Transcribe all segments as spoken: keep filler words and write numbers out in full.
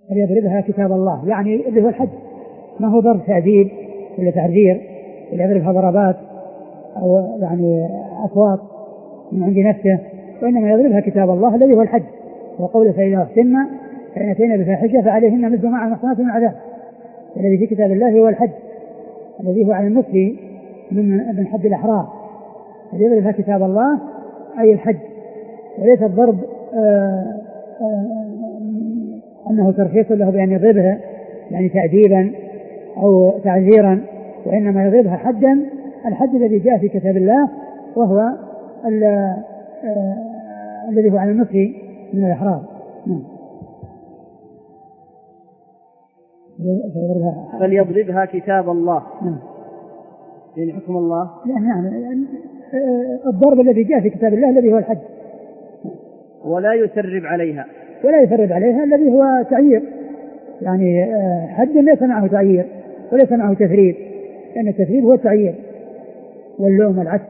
فليضربها كتاب الله، يعني اللي هو الحد، ما هو ضرب تأديب ولا تعذير اللي يضربها ضربات أو يعني أصوات من عند نفسه، وإنما يضربها كتاب الله الذي هو الحد. وقوله فإذا أحسن فإن أتينا بفاحشة فعليهن مثل ما على المحصنات من العذاب، الذي في كتاب الله هو الحد الذي هو على النصف من حد الأحرار. فيضربها كتاب الله أي الحد، وليس الضرب آآ آآ أنه ترخيص له بأن يضربها يعني تأديبا أو تعذيرا، وإنما يضربها حدا، الحد الذي جاء في كتاب الله وهو الذي هو على النصف من الإحرار. فليضربها كتاب الله يعني حكم الله، نعم الضرب الذي جاء في كتاب الله الذي هو الحد، ولا يسرب عليها ولا يسرب عليها الذي هو تعيير، يعني حد ليس معه تعيير وليس معه تثريب، لأن التثريب هو التعيير واللوم والعسل.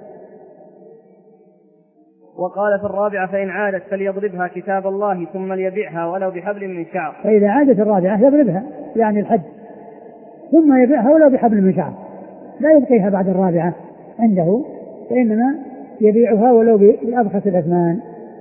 وقال في الرابعة فإن عادت فليضربها كتاب الله ثم ليبيعها ولو بحبل من شعر. فإذا عادت الرابعة يضربها يعني الحد ثم يبيعها ولو بحبل من شعر، لا يبقيها بعد الرابعة عنده، فإنما يبيعها ولو بأبخس الأثمان.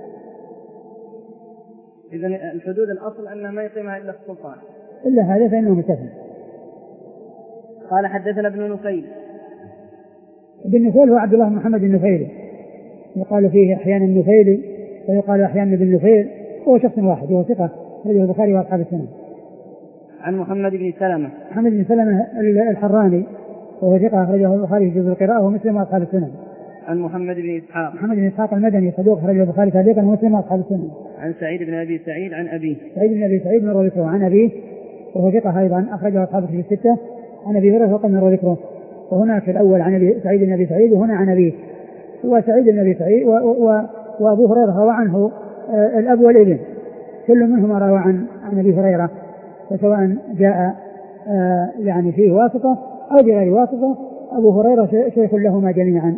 إذن الحدود الأصل أنه ما يقيمها إلا السلطان، إلا هذا فإنه متفق. قال حدثنا ابن نفيل. ابن نفيل هو عبد الله محمد النفيلي، يقال فيه أحيانا النفيلي ويقال أحيانا ابن نفيل، هو شخص واحد وهو ثقة رجل البخاري وأصحاب السنن. عن محمد بن سلمة. محمد بن سلمة الحراني وهو ثقة أخرجه البخاري في جزء القراءة ومسلم وأصحاب السنن. عن محمد بن إسحاق. محمد بن إسحاق المدني صدوق أخرجه البخاري تعليقا ومسلم وأصحاب السنن. عن سعيد بن أبي سعيد عن أبيه. سعيد بن أبي سعيد مر ذكره عن أبيه وهو ثقة أيضا أخرجه أصحاب الكتب الستة. عن أبي هريرة وقد مر ذكره، وهناك في الأول عن أبي سعيد بن أبي سعيد وهنا عن أبيه. هو سعيد بن أبي سعيد وأبو هريرة روى عنه آه الأب والابن، كل منهما روى عن عن أبي هريرة، فسواء جاء آه يعني فيه واسطة أو بغير واسطة أبو هريرة شيخ لهما جميعا.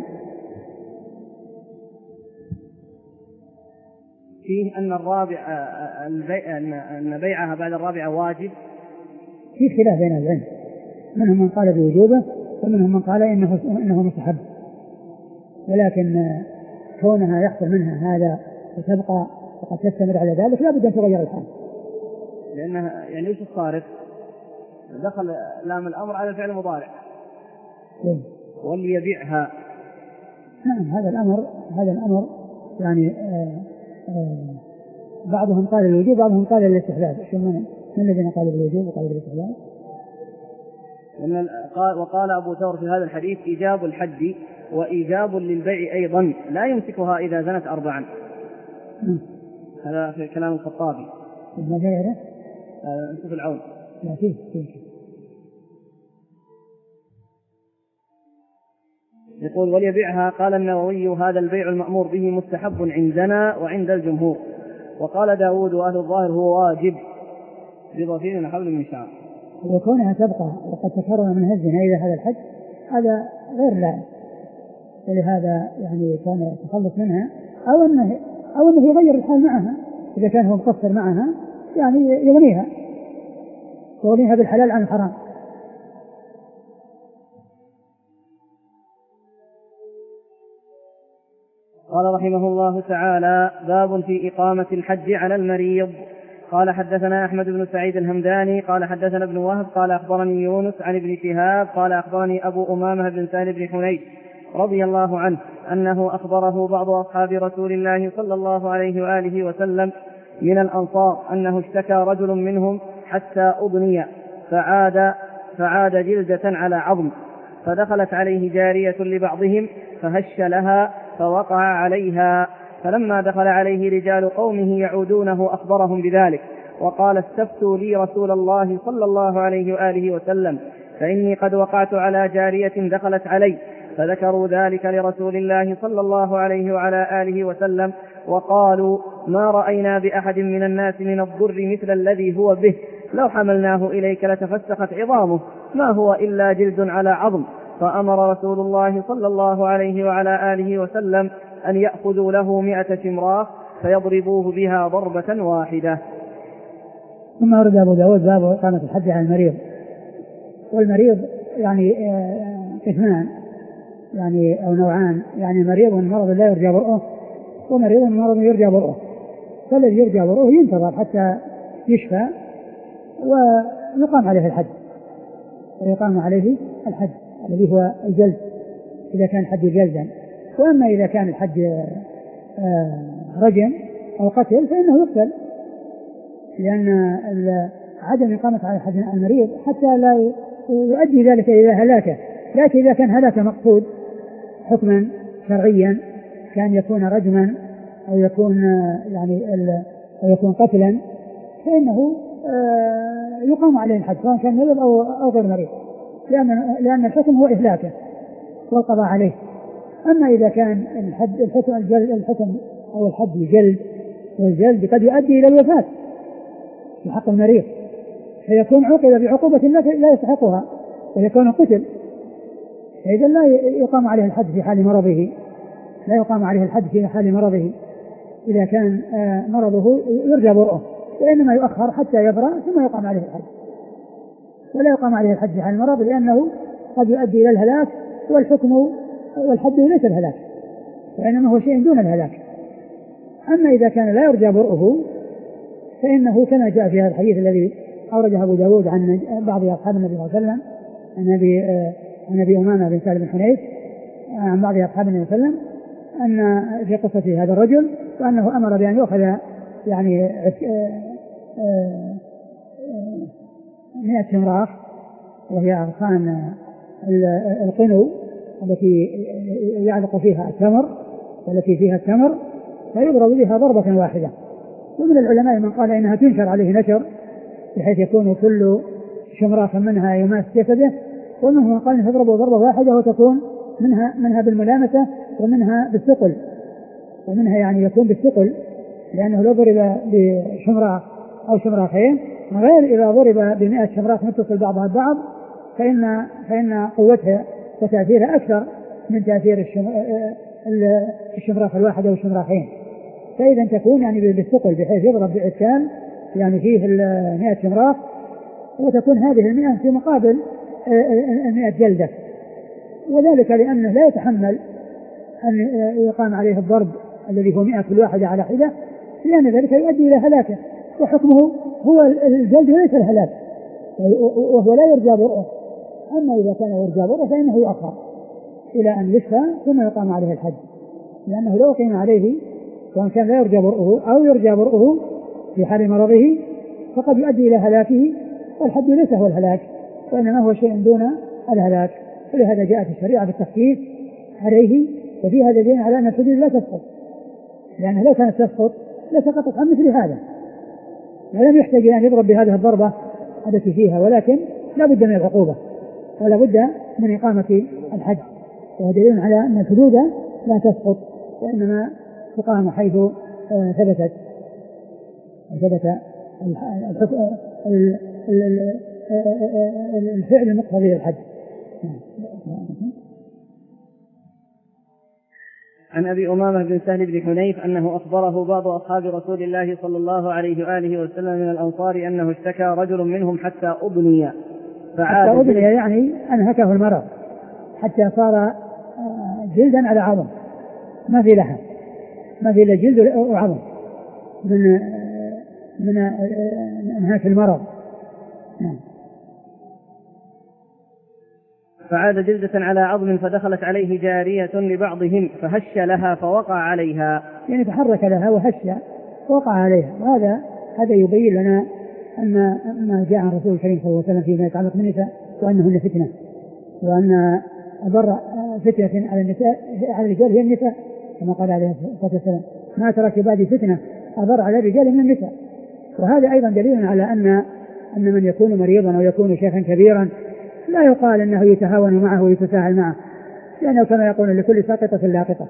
فيه أن الرابع أن بيعها بعد الرابعة واجب. في خلاف بين العلم، منهم من قال بوجوبه ومنهم من قال إنه إنه مستحب، ولكن كونها يحصل منها هذا وتبقى وقد تستمر على ذلك لا بد أن تغير الحال، لأنها يعني وش الصارف؟ دخل لام الأمر على الفعل المضارع وليبيعها. نعم هذا الأمر هذا الأمر يعني آآ آآ بعضهم قال الوجوب بعضهم قال الاستحباب. شو من من الذين قالوا بالوجوب وقالوا بالاستحباب؟ وقال أبو ثور في هذا الحديث إيجاب الحد وإيجاب للبيع أيضا لا يمسكها إذا زنت أربعا. هذا في كلام الخطابي. ما غيره؟ نشوف العون. لا فيه فيه. يقول وليبيعها. قال النووي هذا البيع المأمور به مستحب عندنا وعند الجمهور. وقال داود وأهل الظاهر هو واجب بضفير حبل من شعر. وكونها تبقى وقد تكرر من الزنا إلى هذا الحد هذا غير لائق، ولهذا يعني كان يتخلص منها أو أنه أو أنه يغير الحال معها إذا كان هو مقصر معها، يعني يغنيها يغنيها بالحلال عن الحرام. قال رحمه الله تعالى باب في إقامة الحج على المريض. قال حدثنا أحمد بن سعيد الهمداني قال حدثنا ابن وهب قال أخبرني يونس عن ابن شهاب قال أخبرني أبو أمامة بن سهل بن حنيف رضي الله عنه أنه أخبره بعض أصحاب رسول الله صلى الله عليه وآله وسلم من الأنصار أنه اشتكى رجل منهم حتى أضني فعاد, فعاد جلدة على عظم، فدخلت عليه جارية لبعضهم فهش لها فوقع عليها، فلما دخل عليه رجال قومه يعودونه أخبرهم بذلك وقال استفتوا لي رسول الله صلى الله عليه وآله وسلم فإني قد وقعت على جارية دخلت علي، فذكروا ذلك لرسول الله صلى الله عليه وعلى آله وسلم وقالوا ما رأينا بأحد من الناس من الضر مثل الذي هو به، لو حملناه إليك لتفسخت عظامه، ما هو إلا جلد على عظم. فأمر رسول الله صلى الله عليه وعلى آله وسلم أن يأخذوا له مئة شمراخ فيضربوه بها ضربة واحدة. ثم ورد أبو داود باب إقامة الحد على المريض. والمريض يعني قسمان يعني أو نوعان، يعني مريض من مرض لا يرجى برؤه، ومريض من مرض يرجى برؤه. فالذي يرجى برؤه ينتظر حتى يشفى ويقام عليه الحد، ويقام عليه الحد الذي هو الجلد إذا كان الحد جلدا. وأما إذا كان الحد رجم أو قتل فإنه يقتل، لأن عدم إقامة على الحد المريض حتى لا يؤدي ذلك إلى هلاكه. لكن إذا كان هلاكه مقصود حكما شرعيا كان يكون رجما أو يكون يعني أو يكون قتلا فإنه يقام عليه الحد سواء كان مريض أو أو غير مريض، لأن لأن الحكم هو إهلاكه والقضاء عليه. أما إذا كان الحد الحكم الجلد الحكم أو الحد الجلد، والجلد قد يؤدي إلى الوفاة في حق المريض، فيكون عوقب بعقوبة لا يستحقها ويكون قتل، فإذا لا يقام عليه الحد في حال مرضه، لا يقام عليه الحد في حال مرضه إذا كان مرضه يرجى برؤه، وإنما يؤخر حتى يبرأ ثم يقام عليه الحد، ولا يقام عليه الحد في حال المرض لأنه قد يؤدي إلى الهلاك، والحكم والحد ليس الهلاك وإنما هو شيء دون الهلاك. أما إذا كان لا يرجى برؤه فإنه كما جاء في هذا الحديث الذي أورده أبو داود عن بعض أصحاب النبي صلى الله عليه وسلم عن أبي عن أبي أمامة بن سالم بن حنيف عن بعض أصحاب النبي صلى الله عليه وسلم أن في قصة هذا الرجل وأنه أمر بأن يأخذ يعني مئة شمراخ وهي أغصان القنو التي يعلق فيها التمر والتي فيها التمر، فيضرب بها ضربة واحدة. ومن العلماء من قال إنها تنشر عليه نشر بحيث يكون كل شمراخ منها يماس جسده، ومنهم من قال إنها تضرب ضربة واحدة وتكون منها منها بالملامسة ومنها بالثقل، ومنها يعني يكون بالثقل لأنه لو ضرب بشمراخ أو شمراخين غير إذا ضرب بمئة شمراخ متصل بعضها البعض فإن فإن قوتها وتأثيرها أكثر من تأثير الشمراخ الواحد أو الشمراخين. فإذا تكون يعني بالثقل بحيث يضرب بعكان يعني فيه المئة شمراخ، وتكون هذه المئة في مقابل المئة جلدة، وذلك لأنه لا يتحمل أن يقام عليه الضرب الذي هو مئة كل واحدة على حدة، لأن ذلك يؤدي إلى هلاكه، وحكمه هو الجلد وليس الهلاك، وهو لا يرجى برؤه. أما إذا كان يرجى برؤه فإنه يؤخر إلى أن يشفى ثم يقام عليه الحد، لأنه لو قيم عليه وأن كان لا يرجى برؤه أو يرجى برؤه في حال مرضه فقد يؤدي إلى هلاكه، والحد ليس هو الهلاك وإنما هو شيء دون الهلاك. ولهذا جاءت الشريعة بالتخفيف عليه، وفي هذا دليل على أن الحدود لا تسقط، لأنه لو كانت تسقط لسقطت عن مثل هذا ولم يحتاج أن يضرب بهذه الضربة التي فيها، ولكن لا بد من العقوبة ولا بد من إقامة الحد، وهو دليل على أن الحدود لا تسقط وإنما تقام حيث ثبتت ثبت الفعل المقتضي للحد. عن أبي أمامة بن سهل بن حنيف أنه أخبره بعض أصحاب رسول الله صلى الله عليه وآله وسلم من الأنصار أنه اشتكى رجل منهم حتى أبني حتى أبني يعني أنهكه المرض حتى صار جلدا على عظم، ما في لحم، ما في إلا جلد وعظم من من انهاك المرض. فعاد جلدة على عظم فدخلت عليه جارية لبعضهم فهش لها فوقع عليها، يعني تحرك لها وهش ووقع عليها. وهذا هذا يبين لنا أن ما جاء عن رسول الكريم صلى الله عليه وسلم فيما يتعلق بالنساء وأنهن فتنة، وأن أضر فتنة على النساء على الرجال هي النساء كما قال عليه الصلاة والسلام ما ترك بعد فتنة أضر على الرجال من النساء. وهذا أيضا دليل على أن أن من يكون مريضا أو يكون شيخا كبيرا لا يقال أنه يتهاون معه ويتساهل معه، لأنه كما يقول لكل ساقطة لاقطة،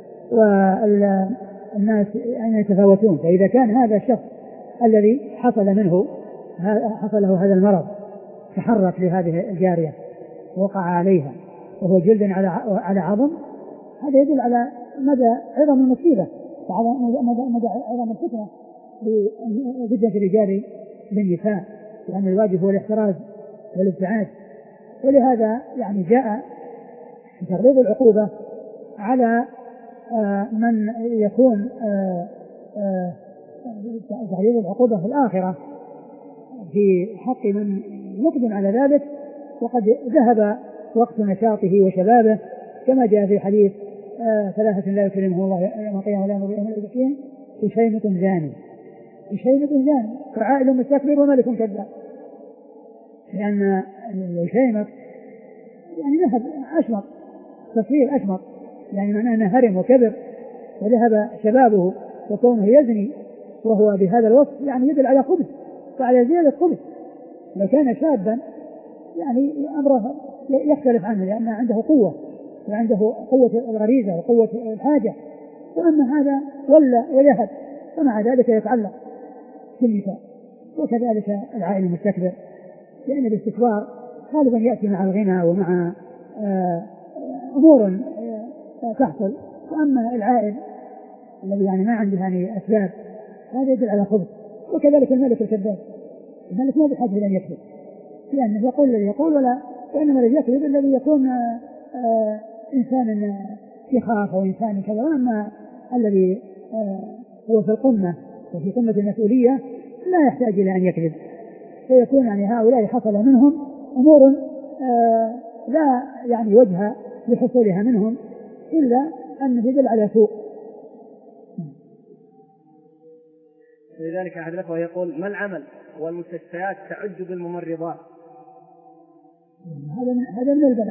والناس يعني يتفاوتون. فإذا كان هذا الشخص الذي حصل منه حصل له هذا المرض تحرك لهذه الجارية وقع عليها وهو جلد على على عظم، هذا يدل على مدى عظم المصيبة وعلى مدى عظم الفتنة بفتنة الرجال بالنساء، لأن الواجب هو الاحتراز والابتعاد. ولهذا يعني جاء تغليظ العقوبة على آه من يكون آه آه تغليظ العقوبة في الآخرة في حق من يقدم على ذلك وقد ذهب وقت نشاطه وشبابه، كما جاء في حديث آه ثلاثة لا يكلمهم الله يوم القيامة ولا ينظر إليهم ولا وشيمة زاني وشيمة زاني وعائل مستكبر وملك كذاب. لأن الشيمة يعني ذهب أشمط، تصوير أشمط، يعني معناه أنه هرم وكبر وذهب شبابه وكونه يزني وهو بهذا الوصف يعني يدل على خبث وعلى زيادة خبث. لو كان شابا يعني أمره يختلف عنه لأن عنده قوة وعنده قوة الغريزة وقوة الحاجة، وأما هذا ولا ويهب ومع ذلك يتعلق بالنساء. وكذلك العائل المستكبر، لأن الاستكبار غالبا يأتي مع الغنى ومع أمور تحصل، وأما العائل الذي يعني ما عنده يعني أسباب هذا يدل على خبث. وكذلك الملك الكذاب، الملك ما بحاجة إلى أن يكذب لأنه يقول الذي يقول ولا، وإنما الذي يكذب الذي يكون إنسان يخاف أو إنسان كذا. وأما الذي هو في القمة وفي قمة المسؤولية لا يحتاج إلى أن يكذب، فيكون يعني هؤلاء حصل منهم أمور آه لا يعني وجه لحصولها منهم إلا أن يدل على سوء. لذلك أحد الأخوة يقول: ما العمل والمستشفيات تعج بالممرضات؟ هذا من هذا من البلاء،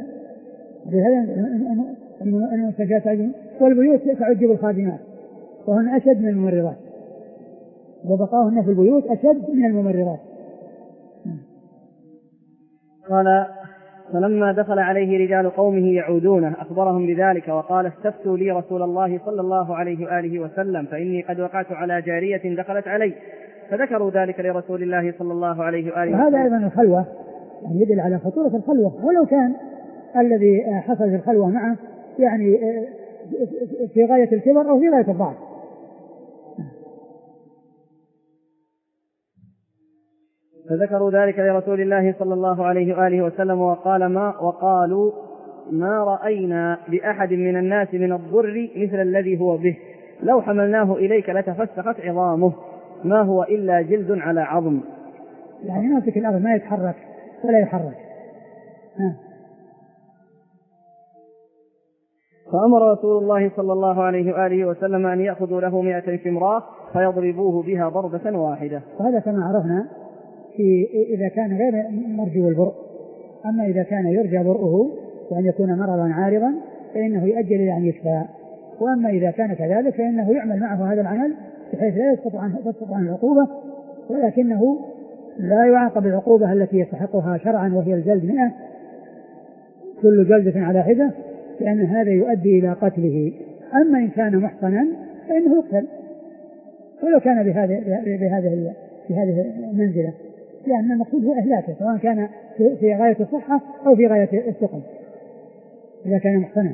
هذا المستشفيات تعج، والبيوت تعج بالخادمات وهن أشد من الممرضات، وبقاهن في البيوت أشد من الممرضات. قال: فلما دخل عليه رجال قومه يعودونه أخبرهم بذلك وقال: استفتوا لي رسول الله صلى الله عليه وآله وسلم فإني قد وقعت على جارية دخلت علي، فذكروا ذلك لرسول الله صلى الله عليه وآله وسلم. وهذا أيضا الخلوة يعني يدل على خطورة الخلوة، ولو كان الذي حصل الخلوة معه يعني في غاية الكبر أو في غاية الضعف. فذكروا ذلك لرسول الله صلى الله عليه وآله وسلم وقال ما وقالوا ما رأينا بأحد من الناس من الضر مثل الذي هو به، لو حملناه إليك لتفسخت عظامه، ما هو إلا جلد على عظم. يعني ماسك الأرض ما يتحرك ولا يحرك. ها. فأمر رسول الله صلى الله عليه وآله وسلم أن يأخذوا له مئة شمراء فيضربوه بها ضربة واحدة. وهذا كما عرفنا في إذا كان غير مرجو البرء. أما إذا كان يرجى برؤه وأن يكون مرضا عارضا فإنه يؤجل إلى أن يشفى. وأما إذا كان كذلك فإنه يعمل معه هذا العمل بحيث لا يسقط عنه العقوبة، ولكنه لا يعاقب العقوبة التي يستحقها شرعا وهي الجلد مئة كل جلدة على حدة، لأن هذا يؤدي إلى قتله. أما إن كان محصنا فإنه يقتل ولو كان بهذه بهذه بهذه المنزلة، لأن المقصود هو إهلاكه سواء كان في غاية الصحة أو في غاية السقم إذا كان محصنا.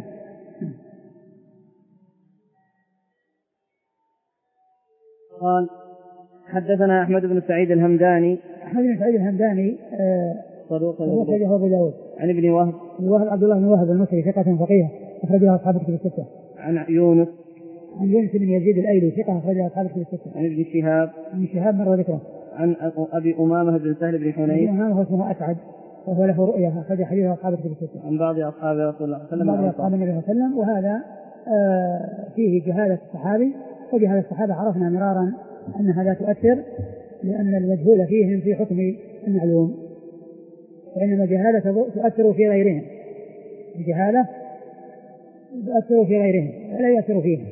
قال: حدثنا أحمد بن سعيد الهمداني. أحمد بن سعيد الهمداني صدوق أخرجه أبو داود. عن ابن وهب. ابن وهب عبد الله بن وهب المصري ثقة فقيه أخرجه أصحاب الكتب الستة. عن يونس. عن يونس بن يزيد الأيلي ثقة أخرجه أصحاب الكتب الستة. عن ابن شهاب. عن شهاب مر ذكره. عن أبي أمامة بن سهل بن حنيف. أبي أمامة اسمه أسعد وهو له رؤية أخرج حديثه أصحاب الكتب الستة. عن بعض أصحاب رسول الله صلى الله عليه وسلم. بعض أصحاب النبي صلى الله عليه وسلم. وهذا آه فيه جهالة الصحابي، وجهالة الصحابة عرفنا مرارا أنها لا تؤثر، لأن المجهول فيهم في حكم المعلوم، وإنما جهالة تؤثر في غيرهم، الجهالة تؤثر في غيرهم ولا يؤثر فيهم.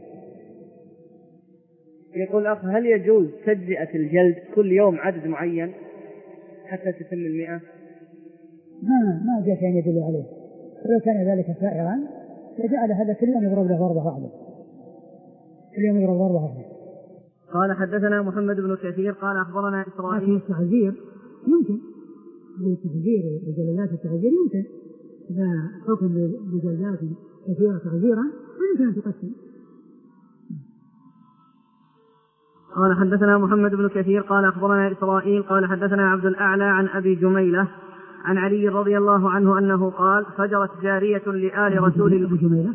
يقول أخ: هل يجوز تجزئة الجلد كل يوم عدد معين حتى تتم المئة؟ ما ما جاء شيء يدل عليه، ولو كان ذلك سائرا لجعل هذا كل يوم يضرب له ضربة واحدة، كل يوم يضرب ضربة واحدة. قال: حدثنا محمد بن كثير قال أخبرنا إسرائيل. التعزير يمكن، التعزير بجلدات التعزير يمكن، إذا حكم بجلدات كثيرة تعزيرا يمكن أن تقسم. قال حدثنا محمد بن كثير قال أخبرنا إسرائيل قال حدثنا عبد الأعلى عن أبي جميلة عن علي رضي الله عنه أنه قال فجرت جارية لآل رسول الله. أبو جميلة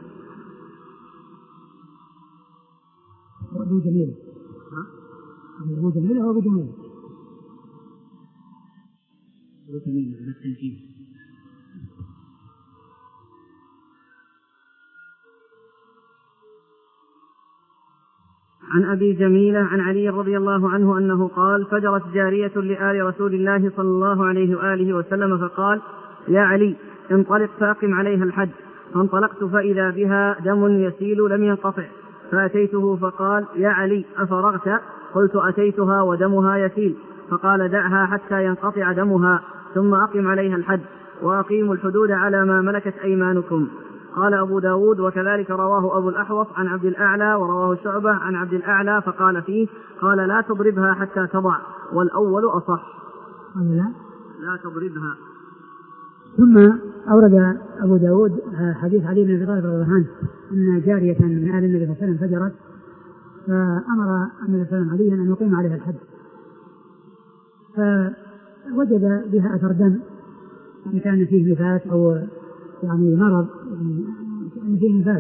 أبو جميلة أبو جميلة أو أبو جميلة أبو جميلة بالتنكيل. عن أبي جميلة عن علي رضي الله عنه أنه قال فجرت جارية لآل رسول الله صلى الله عليه وآله وسلم فقال يا علي انطلق فأقم عليها الحد. فانطلقت فإذا بها دم يسيل لم ينقطع فأتيته فقال يا علي أفرغت؟ قلت أتيتها ودمها يسيل. فقال دعها حتى ينقطع دمها ثم أقم عليها الحد وأقيموا الحدود على ما ملكت أيمانكم. قال أبو داود وكذلك رواه أبو الأحوص عن عبد الأعلى ورواه شعبة عن عبد الأعلى فقال فيه قال لا تضربها حتى تضع والأول أصح. لا, لا تضربها. ثم أورد أبو داود حديث علي بن أبي طالب رضي الله عنه أن جارية من آل النبي صلى الله عليه وسلم فجرت فأمر النبي صلى الله عليه وسلم عليا أن يقيم عليها الحد فوجد بها أثر دم إن كان فيه نفاس أو يعني مرض يعني فيه نفاس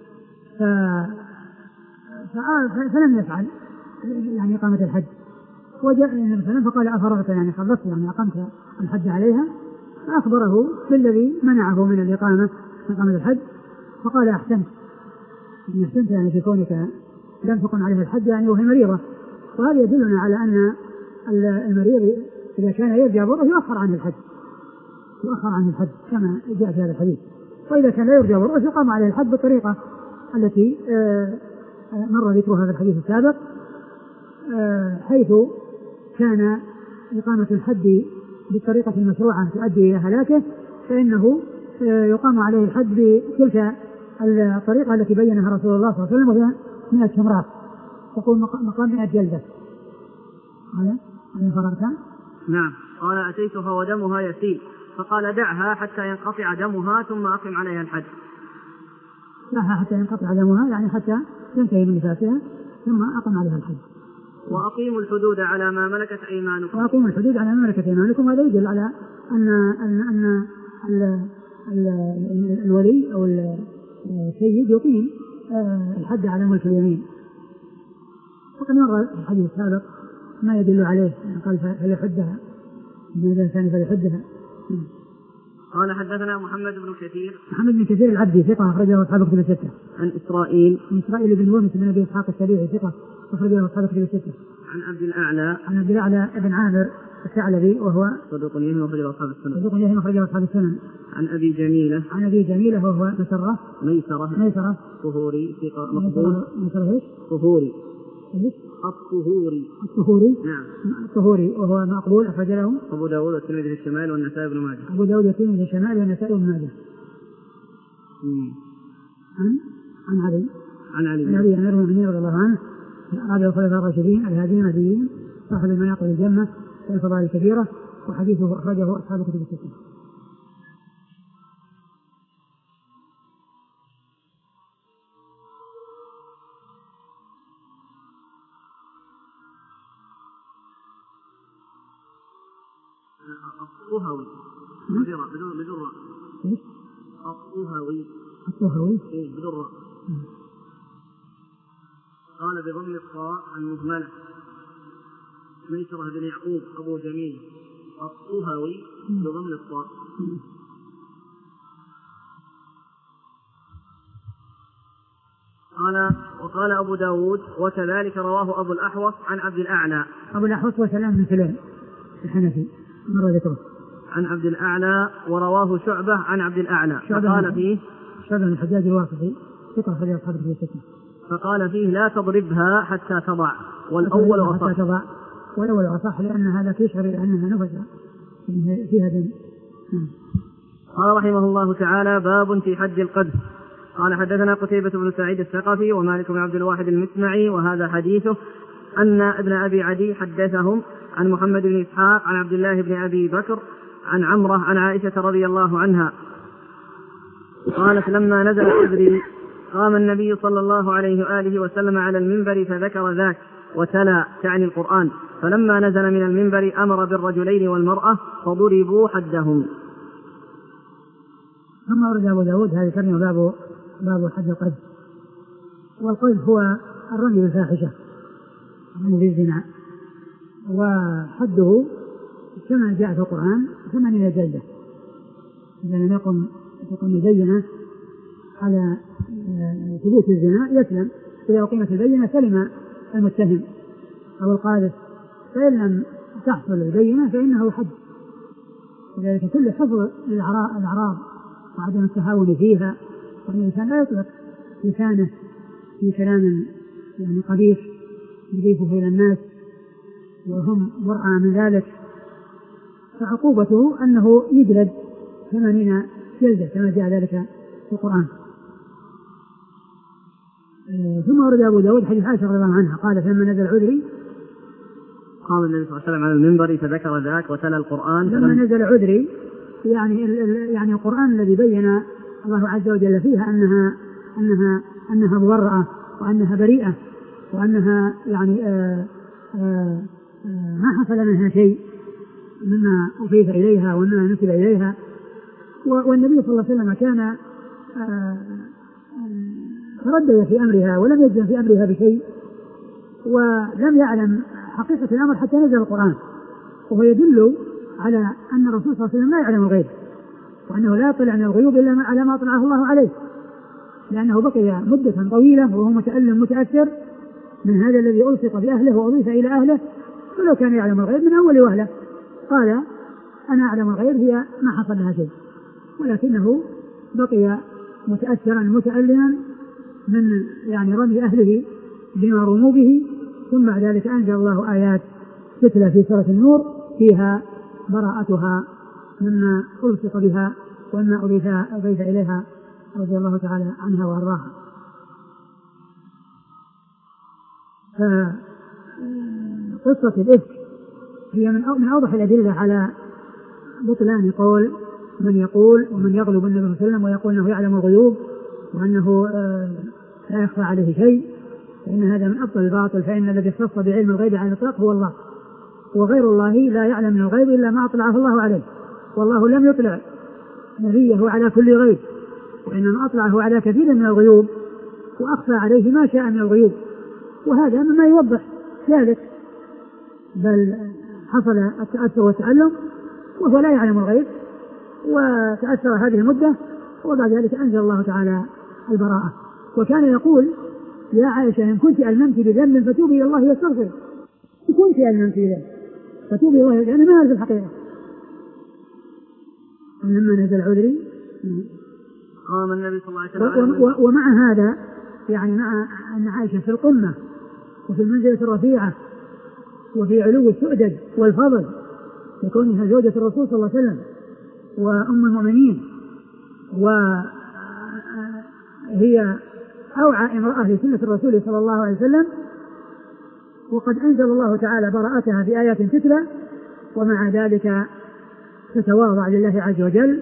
فلم يفعل يعني إقامة الحد. وجاء النبي صلى الله عليه وسلم فقال أفرغت يعني خلصت يعني أقمت الحد عليها. فأخبره بالذي منعه من الإقامة من إقامة الحد فقال أحسنت إن أحسنت يعني في كونك لم تقم عليها الحد يعني وهي مريضة. وهذا يدلنا على أن المريض إذا كان يرجع برؤه يؤخر عن الحد يؤخر عن الحد كما جاء في هذا الحديث. وإذا كان لا يرجع برؤه يقام عليه الحد بالطريقة التي مر ذكرها في الحديث السابق حيث كان إقامة الحد بالطريقة المشروعة تؤدي إلى هلاكه فإنه يقام عليه الحد بتلك الطريقة التي بينها رسول الله صلى الله عليه وسلم وهي مئة شمرات تقول مقام مئة جلدة. هذا هذا فرغتها. نعم. قال أتيتها ودمها يسيل فقال دعها حتى ينقطع دمها ثم أقم عليها الحد. دعها حتى ينقطع دمها يعني حتى تنتهي من نفاسها ثم أقم عليها الحد. وأقيموا الحدود على ما ملكت أيمانكم. وأقيموا الحدود على ما ملكت أيمانكم. هذا يدل على أن أن أن ال ال الولي أو السيد يقيم الحد على ملك اليمين. وقد مر في الحديث السابق ما يدل عليه قال فليحدها من الإنسان فليحدها. قال حدثنا محمد بن كثير محمد بن كثير العبدي ثقة أخرجه أصحاب كتب الستة. عن إسرائيل عن إسرائيل بن يونس بن أبي إسحاق السبيعي ثقة أخرجه أصحاب كتب الستة. عن عبد الأعلى عن عبد الأعلى ابن عامر الثعلبي وهو صدوق يهم أخرجه أصحاب السنن. صدوق يهم أخرجه أصحاب السنن. عن أبي جميلة عن أبي جميلة وهو مسرة ميسرة ميسرة طهوري ثقة مقبول. ميسرة إيش؟ طهوري إيش؟ الطهوري الطهوري نعم الطهوري وهو مقبول أخرج له أبو داود والترمذي في الشمال والنسائي بن ماجه. أبو داود والترمذي في الشمال والنسائي بن ماجه. عن عن علي عن علي عن علي أمير المؤمنين رضي الله عنه رابع الخلفاء الراشدين الهاديين المهديين صاحب المناقب الجنة والفضائل الكبيرة وحديثه أخرجه أصحاب كتب الستة. الطهوي بدون بدون راء. ايش؟ الطهوي الطهوي ايه بدون راء. قال بضم الطاء المهملة ميسرة بن يعقوب أبو جميل الطهوي بضم الطاء. قال وقال أبو داود وكذلك رواه أبو الأحوص عن عبد الأعلى. أبو الأحوص وسلام بن سليم الحنفي مر ذكره. عن عبد الأعلى ورواه شعبة عن عبد الأعلى فقال فيه شعبة بن الحجاج الواسطي ثقة أخرجه أصحاب كتب الستة. فقال فيه لا تضربها حتى تضع والأول أصح. حتى تضع والأول أصح لأن هذا يشعر أنها نفس فيها دم. قال رحمه الله تعالى باب في حج القذف. قال حدثنا قتيبة بن سعيد الثقفي ومالك بن عبد الواحد المسمعي وهذا حديثه أن ابن أبي عدي حدثهم عن محمد بن إسحاق عن عبد الله بن أبي بكر عن عمرة عن عائشة رضي الله عنها قالت لما نزل حزري قام النبي صلى الله عليه وآله وسلم على المنبر فذكر ذاك وتلا تعني القرآن، فلما نزل من المنبر أمر بالرجلين والمرأة فضربوا حدهم. ثم ورد أبو داود هذا كان باب باب حد القذف. والقذف هو الرمي بالفاحشة من الزنا، وحده كما جاء في القرآن ثمانين جلدة إذا لم يكن تكون البينة على ثبوت الزنا يسلم، إذا أقيمت البينة سلم المتهم أو القاذف، فإن لم تحصل البينة فإنه حد. وذلك كل حفظ الأعراض وعدم التهاون فيها، وأن الإنسان لا يطلق لسانه في كلام يعني قبيح يضيفه إلى الناس وهم برأى من ذلك، فعقوبته أنه يجلد ثمانين جلدة كما جاء ذلك في القرآن. ثم ورد أبو داود حديث عائشة رضي الله عنها قال فلما نزل عذري، قال النبي صلى الله عليه وسلم على المنبر فذكر ذاك وتلا القرآن. لما نزل عذري يعني يعني القرآن الذي بين الله عز وجل فيها أنها أنها أنها مبرأة وأنها بريئة وأنها يعني آآ آآ ما حصل منها شيء مما أضيف إليها ومما نسب إليها. والنبي صلى الله عليه وسلم كان تردد في أمرها ولم يجزم في أمرها بشيء، ولم يعلم حقيقة الأمر حتى نزل القرآن، وهو يدل على أن الرسول صلى الله عليه وسلم لا يعلم الغيب، وأنه لا يطلع من الغيوب إلا على ما طلعه الله عليه، لأنه بقي مدة طويلة وهو متألم متأثر من هذا الذي ألصق بأهله وأضيف إلى أهله. ولو كان يعلم الغيب من أول وهلة قال أنا أعلم الغيب هي ما حصل لها شيء، ولكنه بقي متأثرا متألما من يعني رمي أهله بما رموا به. ثم بعد ذلك أنزل الله آيات تتلى في سورة النور فيها براءتها مما ألصق بها وما أضيف إليها رضي الله تعالى عنها وأرضاها. فقصة الإفك هي من أوضح الأدلة على بطلان قول من يقول ومن يغلب النبي صلى الله عليه وسلم ويقول أنه يعلم الغيوب وأنه لا يخفى عليه شيء، فإن هذا من أبطل الباطل، فإن الذي اختص بعلم الغيب على الإطلاق هو الله، وغير الله لا يعلم من الغيب إلا ما أطلعه الله عليه، والله لم يطلع نبيه على كل غيب، وإنما أطلعه على كثير من الغيوب وأخفى عليه ما شاء من الغيوب، وهذا مما يوضح ذلك. بل حصل التأثر والتعلم وهو لا يعلم الغيب وتأثر هذه المدة، وبعد ذلك أنزل الله تعالى البراءة. وكان يقول يا عائشة إن كنت ألممت بذنب فتوبي إلى الله واستغفري، إن كنت ألممت بذنب فتوبي إلى الله، يعني ما هذه الحقيقة. لما نزل عذري قام النبي صلى الله عليه وسلم ومع هذا يعني مع أن عائشة في القمة وفي المنزلة الرفيعة وفي علو السؤدد والفضل لكونها زوجة الرسول صلى الله عليه وسلم وأم المؤمنين، وهي أوعى امرأة لسنة الرسول صلى الله عليه وسلم، وقد أنزل الله تعالى براءتها في آيات تتلى، ومع ذلك تتواضع لله عز وجل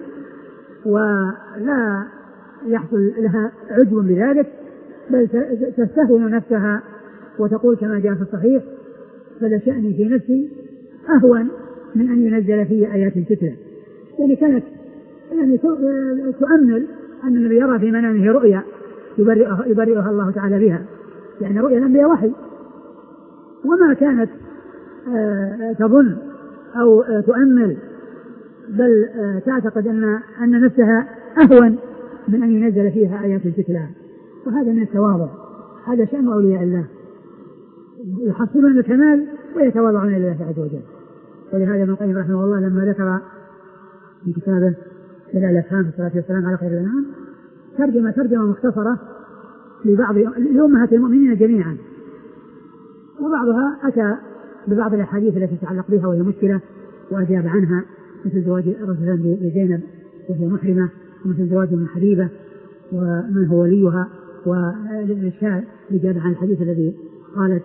ولا يحصل لها عجب بذلك، بل تستهون نفسها وتقول كما جاء في الصحيح فلشأني في نفسي أهون من أن ينزل في آيات تتلى. يعني كانت يعني تؤمل أن النبي يرى في منامه رؤيا يبرئها, يبرئها الله تعالى بها، يعني رؤيا الأنبياء وحي، وما كانت تظن أو تؤمل بل تعتقد أن أن نفسها أهون من أن ينزل فيها آيات تتلى. وهذا من التواضع، هذا شأن أولياء الله، يحصلون الكمال ويتواضعون لله عز وجل. ولهذا ابن القيم رحمه الله لما ذكر في كتابه دلائل الأفهام في الصلاة والسلام على خير الأنام ترجمة ترجمة مختصرة لبعض لأمهات المؤمنين جميعا، وبعضها أتى ببعض الأحاديث التي تتعلق بها وهي مشكلة وأجاب عنها، مثل زواج الرجل لزينب وهي محرمة، ومثل زواج من حبيبة ومن هو وليها، والإشكال إجابة عن الحديث الذي قالت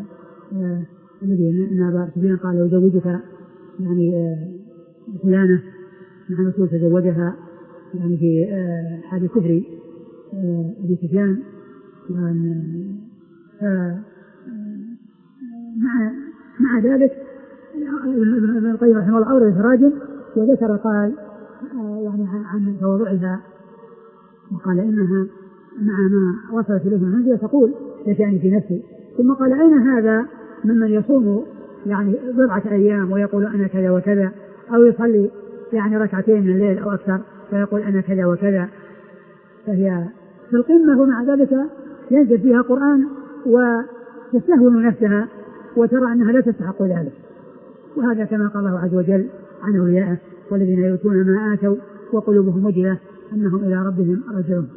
الذي أن سفيان قال يزوجك يعني فلانة مع الرسول تزوجها يعني في حال كفر أبي سفيان، مع مع ذلك ابن القيم رحمه الله أورد تراجم وذكر قال يعني عن تواضعها وقال إنها مع ما وصلت إليه من المنزلة تقول لشأني في نفسي، ثم قال أين هذا ممن يصوم يعني بضعة أيام ويقول أنا كذا وكذا، أو يصلي يعني ركعتين من الليل أو أكثر فيقول أنا كذا وكذا، فهي في القمة ومع ذلك ينزل فيها قرآن وتستهون نفسها وترى أنها لا تستحق ذلك. وهذا كما قال الله عز وجل عن أوليائه والذين يؤتون ما آتوا وقلوبهم وجلة أنهم إلى ربهم راجعون.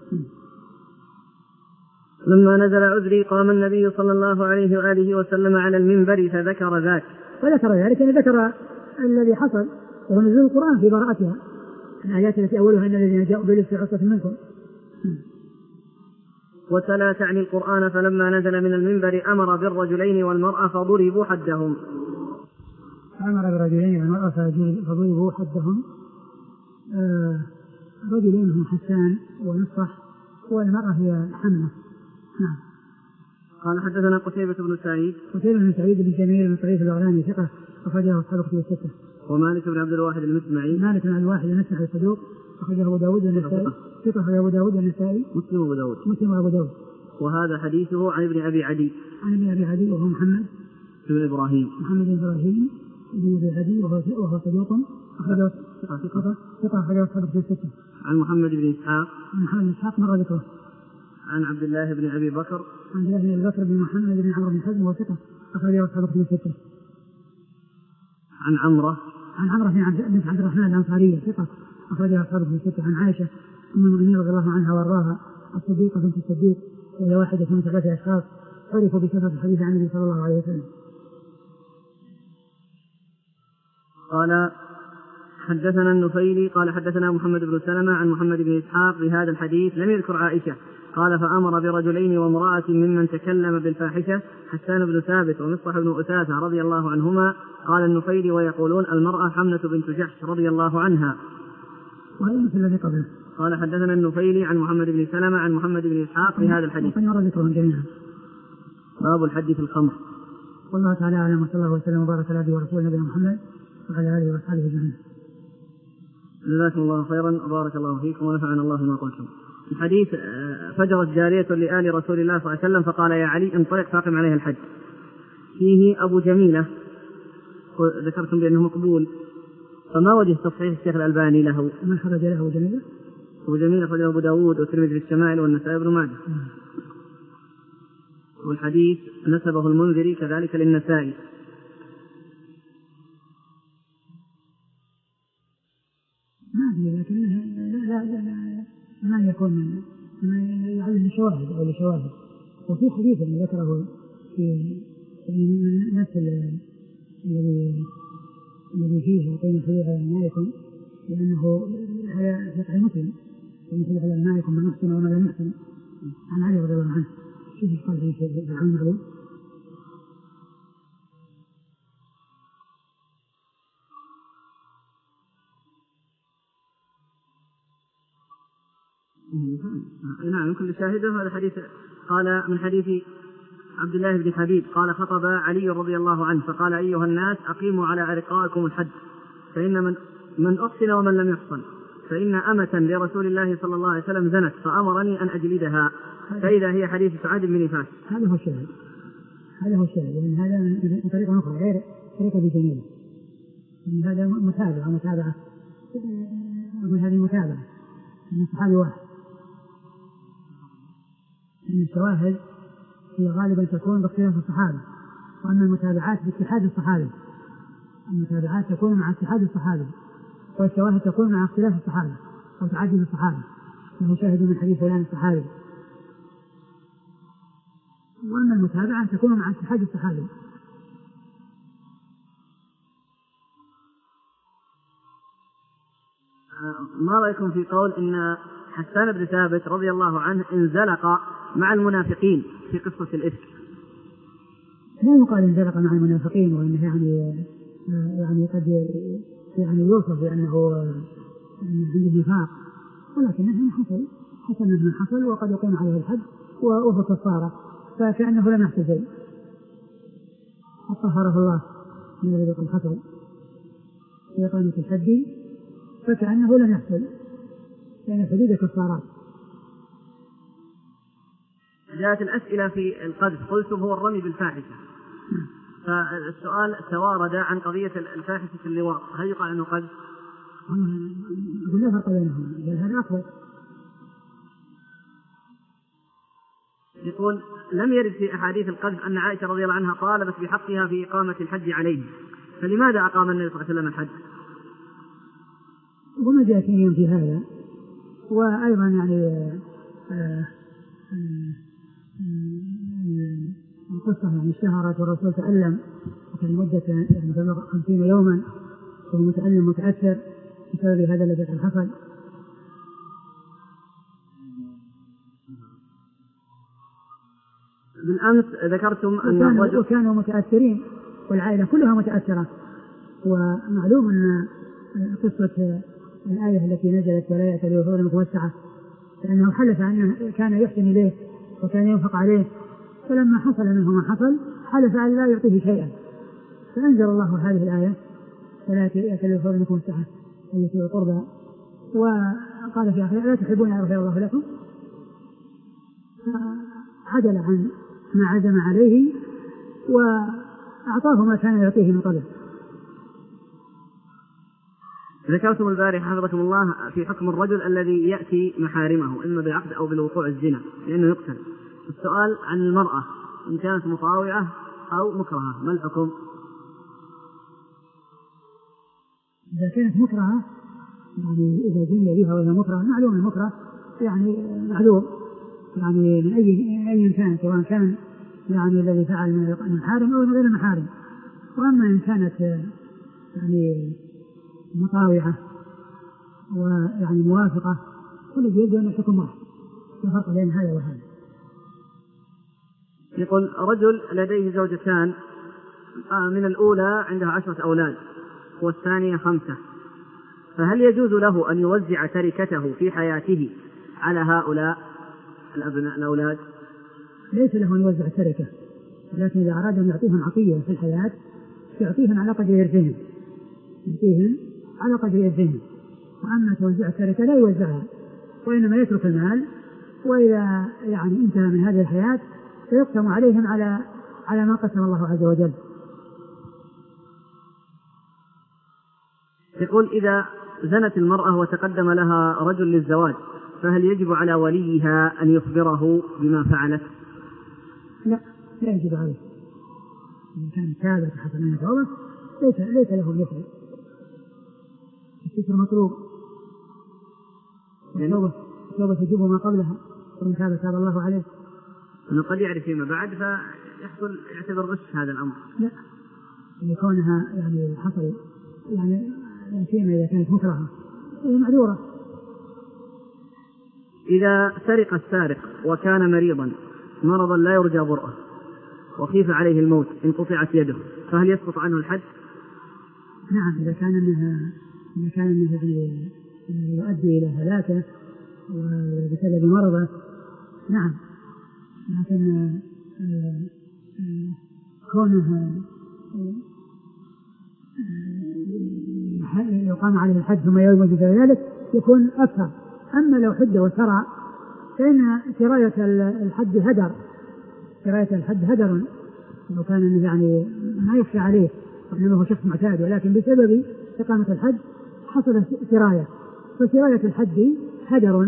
لما نزل عذري قام النبي صلى الله عليه وآله وسلم على المنبر فذكر ذاك فذكر ذلك يعني ذكر الذي حصل وهو نزول القرآن في براءتها، الآيات التي أولها إن الذين جاءوا بالإفك عصبة منكم. وتلا تعني القرآن فلما نزل من المنبر أمر بالرجلين والمرأة فضربوا حدهم. أمر بالرجلين والمرأة فضربوا حدهم. آه رجلين هم حسان ونصح والمرأة هي حملة. نعم. قال حدثنا قتيبة بن سعيد قتيبة بن سعيد بن جميل بن طريف الأغلاني ثقة أخرجه أصحاب كتب الستة. ومالك بن عبد الواحد المسمعي مالك بن عبد الواحد المسمعي صدوق أخرجه أبو داود والنسائي ثقة أخرجه أبو داود والنسائي مسلم وأبو داود مسلم وأبو داود. وهذا حديثه عن ابن أبي عدي عن ابن أبي عدي وهو محمد بن إبراهيم محمد بن إبراهيم بن أبي عدي وهو صدوق أخرجه ثقة ثقة أخرجه أصحاب كتب الستة. عن محمد بن إسحاق عن محمد بن إسحاق مر ذكره. عن عبد الله بن أبي بكر عن عبد الله بن بكر بن محمد بن عمرو بن حزم وثقة أخرجه أصحاب كتب الستة. عن عمرة عن عمرة بن عبد الرحمن الأنصارية ثقة أخرجها أصحاب كتب الستة. عن عائشة أم المؤمنين رضي الله عنها وأرضاها الصديقة بنت الصديق وهي واحدة من ثلاثة أشخاص عرفوا بكثرة الحديث عن النبي صلى الله عليه وسلم. قال حدثنا النفيلي قال حدثنا محمد بن سلمة عن محمد بن إسحاق بهذا الحديث لم يذكر عائشة. قال فأمر برجلين وامرأة ممن تكلم بالفاحشة حسان بن ثابت ومصطح بن أثاثة رضي الله عنهما. قال النفيلي ويقولون المرأة حمنة بنت جحش رضي الله عنها. وهذا مثل الذي قبله. قال حدثنا النفيلي عن محمد بن سلمة عن محمد بن إسحاق بهذا الحديث. باب الحد في الخمر. والله تعالى أعلم وصلى الله وسلم وبارك على عبده ورسوله نبينا محمد وعلى آله وصحبه أجمعين. جزاكم الله خيرا وبارك الله فيكم ونفعنا الله بما قلتم. الحديث فجرت جارية لآل رسول الله صلى الله عليه وسلم فقال يا علي انطلق فاقم عليها الحد. فيه أبو جميلة ذكرتم بأنه مقبول، فما وجه تصحيح الشيخ الألباني له؟ من خرج له أبو جميلة؟ أبو جميلة خرج أبو داود والترمذي في الشمائل والنسائي بن ماجه. والحديث نسبه المنذري كذلك للنسائي. ما أدري لكن لا لا لا, لا ما يكون يعلم شواهد أو لشواهد. وفي حديث ذكره في نفس الذي الذي فيه قيم الحديث على أبنائكم لأنه هذا في صحيح مسلم مثل على أبنائكم من محسن وما لم يحسن عن علي رضي الله عنه. كيف قال في في العلم عليه؟ نعم يمكن شاهده هذا الحديث. قال من حديث عبد الله بن حبيب قال خطب علي رضي الله عنه فقال أيها الناس أقيموا على أرقائكم الحد فإن من, من أحسن ومن لم يحسن فإن أمة لرسول الله صلى الله عليه وسلم زنت فأمرني أن أجلدها فإذا هي حديث سعاد بن نفاس. هذا هو الشاهد هذا هو الشاهد لأن هذا من طريقة أخرى غير طريقة بجميلة لأن هذا متابعة متابعة أقول هذه متابعة من صحابي واحد. أن الشواهد هي غالبا تكون باختلاف الصحابة وأما المتابعات باتحاد الصحابة. المتابعات تكون مع اتحاد الصحابة والشواهد تكون مع اختلاف الصحابة وتعدد الصحابة. فهو شاهد من حديث فلان الصحابي. وأما المتابعة تكون مع اتحاد الصحابة. ما رأيكم في قول إن حسان بن ثابت رضي الله عنه انزلق مع المنافقين في قصة الإفك؟ لا يقال انزلق مع المنافقين وإنه يعني يعني قد يعني يوصف بأنه عنده نفاق ولكنه حصل حصل منه حصل وقد يقيم عليه الحد وهو كفارة فكأنه لم يحصل شيء. طهره الله من الذي قد حصل في إقامة الحد فكأنه لم يحصل، لأن الحدود كفارات. جاءت الأسئلة في القذف قلتم هو الرمي بالفاحشة، فالسؤال توارد عن قضية الفاحشة في اللواط، هل يقال أنه قذف؟ لا فرق بينهم، بل هذا أفضل. يقول لم يرد في أحاديث القذف أن عائشة رضي الله عنها طالبت بحقها في إقامة الحج عليه، فلماذا أقام النبي صلى الله عليه وسلم الحج؟ وما جاء شيء في هذا، وأيضا يعني آه القصة يعني اشتهرت والرسول تعلم وكان مدة يعني بلغ خمسين يوما وهو متألم متأثر بسبب هذا الذي قد حصل. بالأمس ذكرتم أن الرجل وكانوا متأثرين والعائلة كلها متأثرة، ومعلوم أن قصة الآية التي نزلت ولا يأتي الوفور المتوسعة لأنه حلف أنه كان يحسن إليه وكان ينفق عليه، فلما حصل منه ما حصل حلف أن لا يعطيه شيئا، فأنزل الله هذه الآية ولا يأتي الوفور المتوسعة التي قربها، وقال في آخر لا تحبون أن يغفر الله لكم، فعدل عن ما عزم عليه وأعطاه ما كان يعطيه من قبل. ذكرتم البارحة حفظكم الله في حكم الرجل الذي يأتي محارمه إما بالعقد أو بالوقوع الزنا لأنه يقتل. السؤال عن المرأة إن كانت مطاوعة أو مكرهة ما الحكم؟ إذا كانت مكرهة يعني إذا جني بها وهي مكرهة معلوم المكره يعني معلوم يعني من أي أي كان سواء كان يعني الذي فعل من المحارم أو من غير المحارم. وأما إن كانت يعني مطاوعة ويعني موافقة كل يبدو أن الحكم واحد، لا فرق بين هذا وهذا. يقول رجل لديه زوجتان من الأولى عندها عشرة أولاد والثانية خمسة، فهل يجوز له أن يوزع تركته في حياته على هؤلاء الأبناء الأولاد؟ ليس له أن يوزع التركة، لكن إذا أراد أن يعطيهم عطية في الحياة يعطيهم على قدر إرثهم يعطيهم على قدر إرثهم، وأما توزيع التركة لا يوزعها وإنما يترك المال، وإذا يعني انتهى من هذه الحياة فيقسم عليهم على على ما قسم الله عز وجل. يقول إذا زنت المرأة وتقدم لها رجل للزواج فهل يجب على وليها أن يخبره بما فعلت؟ لا لا يجب عليه، إن كان تابت حسب من توبة ليس ليس له أن يخبر، الستر مطلوب والتوبة التوبة تجيب ما قبلها وإن تاب تاب الله عليه. أنه قد يعرف فيما بعد فيحصل يعتبر غش هذا الأمر. لا يكونها يعني حصل يعني فيما إذا كانت مكرهة معذورة. إذا سرق السارق وكان مريضا مرضا لا يرجى برؤه وخيف عليه الموت إن قطعت يده فهل يسقط عنه الحد؟ نعم إذا كان منها إذا كان منها يؤدي إلى هلاكه بسبب مرضه نعم، لكن كونها يقام عليه الحد ثم يوم ذلك يكون أكثر. أما لو حد وسرى فإن سراية الحد هدر، سراية الحد هدر لو كان يعني ما يخشى عليه وإنما هو شخص معتاد، ولكن بسبب إقامة الحد حصل سراية، فسراية الحد هدر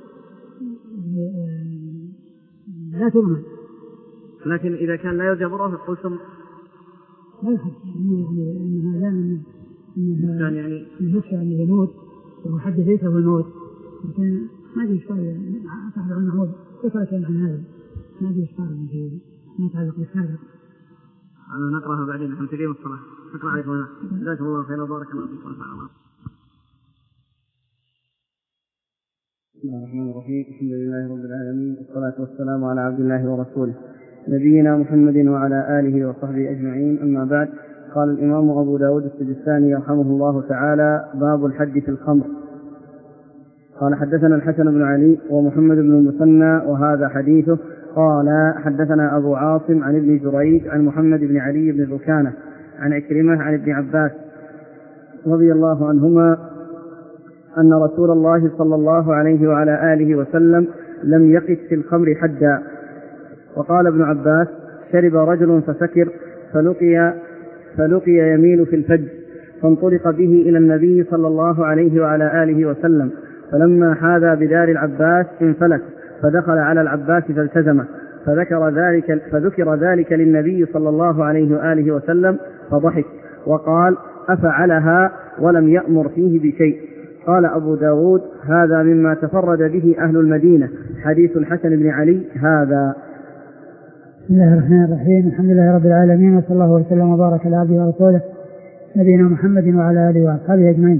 لا تضمن. لكن إذا كان لا يرجى برؤه فقلتم لا يحد يعني أنها لا من أنها يعني يخشى أن يموت وحد ليس هو الموت، لكن ما في إشكال صاحب المعمود ذكر شيء عن هذا ما في إشكال في ما يتعلق بالسابق. أنا نقرأها بعدين نحن تقيم الصلاة. شكرا عليكم هنا جزاكم الله خيرا وبارك الله فيكم. بسم الله الرحمن الرحيم. الحمد لله رب العالمين والصلاة والسلام على عبد الله ورسوله نبينا محمد وعلى آله وصحبه أجمعين. أما بعد، قال الإمام أبو داود السجستاني رحمه الله تعالى: باب الحد في الخمر. قال حدثنا الحسن بن علي ومحمد بن المثنى وهذا حديثه. قال حدثنا أبو عاصم عن ابن جريج عن محمد بن علي بن ذكانة عن عكرمة عن ابن عباس رضي الله عنهما أن رسول الله صلى الله عليه وعلى آله وسلم لم يقف في الخمر حدا. وقال ابن عباس: شرب رجل فسكر فلقي, فلقي يميل في الفج فانطلق به إلى النبي صلى الله عليه وعلى آله وسلم، فلما حاذى بدار العباس انفلت فدخل على العباس فالتزمه، فذكر ذلك, فذكر ذلك للنبي صلى الله عليه وآله وسلم فضحك وقال: أفعلها ولم يأمر فيه بشيء. قال أبو داود: هذا مما تفرد به أهل المدينة، حديث الحسن بن علي هذا. بسم الله الرحمن الرحيم، الحمد لله رب العالمين، وصلى الله وسلم وبارك على عبده ورسوله نبينا محمد وعلى آله وأصحابه أجمعين.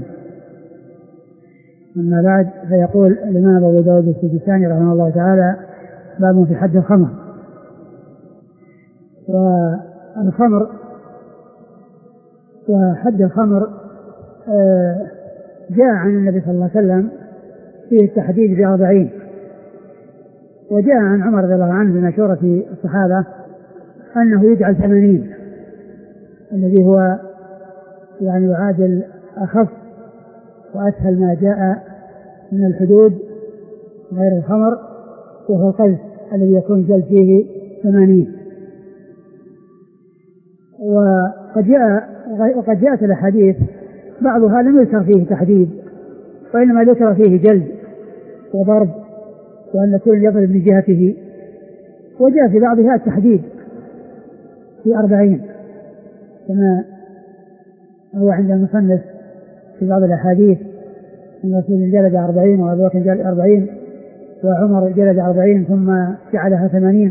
أما بعد، فيقول الإمام أبو داود السجستاني رحمه الله تعالى: باب في حد الخمر. والخمر وحد الخمر جاء عن النبي صلى الله عليه وسلم فيه التحديد بأربعين، وجاء عن عمر رضي الله عنه بمشورة في الصحابة أنه يجعل ثمانين، الذي هو يعني يعادل أخف وأسهل ما جاء من الحدود غير الخمر، وهو القذف الذي يكون جلد فيه ثمانين. وقد جاء وقد جاءت الأحاديث بعضها لم يذكر فيه تحديد، وإنما ذكر فيه جلد وضرب، وأن يكون يضرب من جهته. وجاء في بعضها التحديد في أربعين كما هو عند المصنف في بعض الأحاديث أن رسول جلد أربعين وأبو بكر جلد أربعين وعمر جلد أربعين ثم جعلها ثمانين.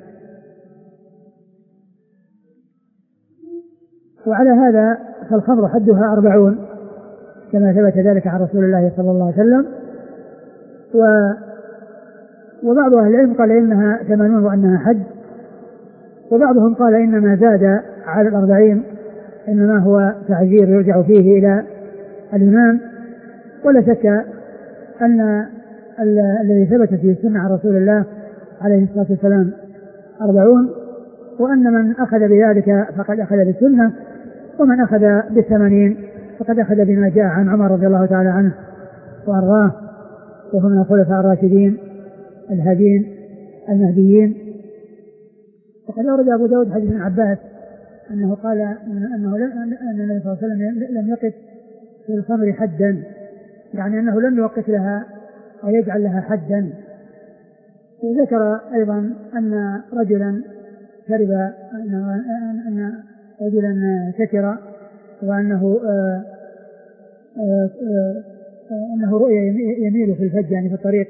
وعلى هذا فالخمر حدها أربعون كما ثبت ذلك عن رسول الله صلى الله عليه وسلم. و وبعض أهل العلم قال إنها ثمانون وأنها حد، وبعضهم قال إنما زاد على الأربعين، إنما هو تعزير يرجع فيه إلى الإمام. ولا شك أن الذي ثبت في السنة عن رسول الله عليه الصلاة والسلام أربعون، وأن من أخذ بذلك فقد أخذ بالسنة، ومن أخذ بالثمانين فقد أخذ بما جاء عن عمر رضي الله تعالى عنه وأرضاه، وهو من الخلفاء الراشدين الهادين المهديين. وقد أورد أبو داود حديث ابن عباس أنه قال أنه أن النبي صلى الله عليه وسلم لم يقف في الخمر حدا، يعني أنه لم يوقف لها أو يجعل لها حدا. وذكر أيضا أن رجلا شرب أن رجلا سكر، وأنه آآ آآ أنه رؤيا يميل في الفج يعني في الطريق،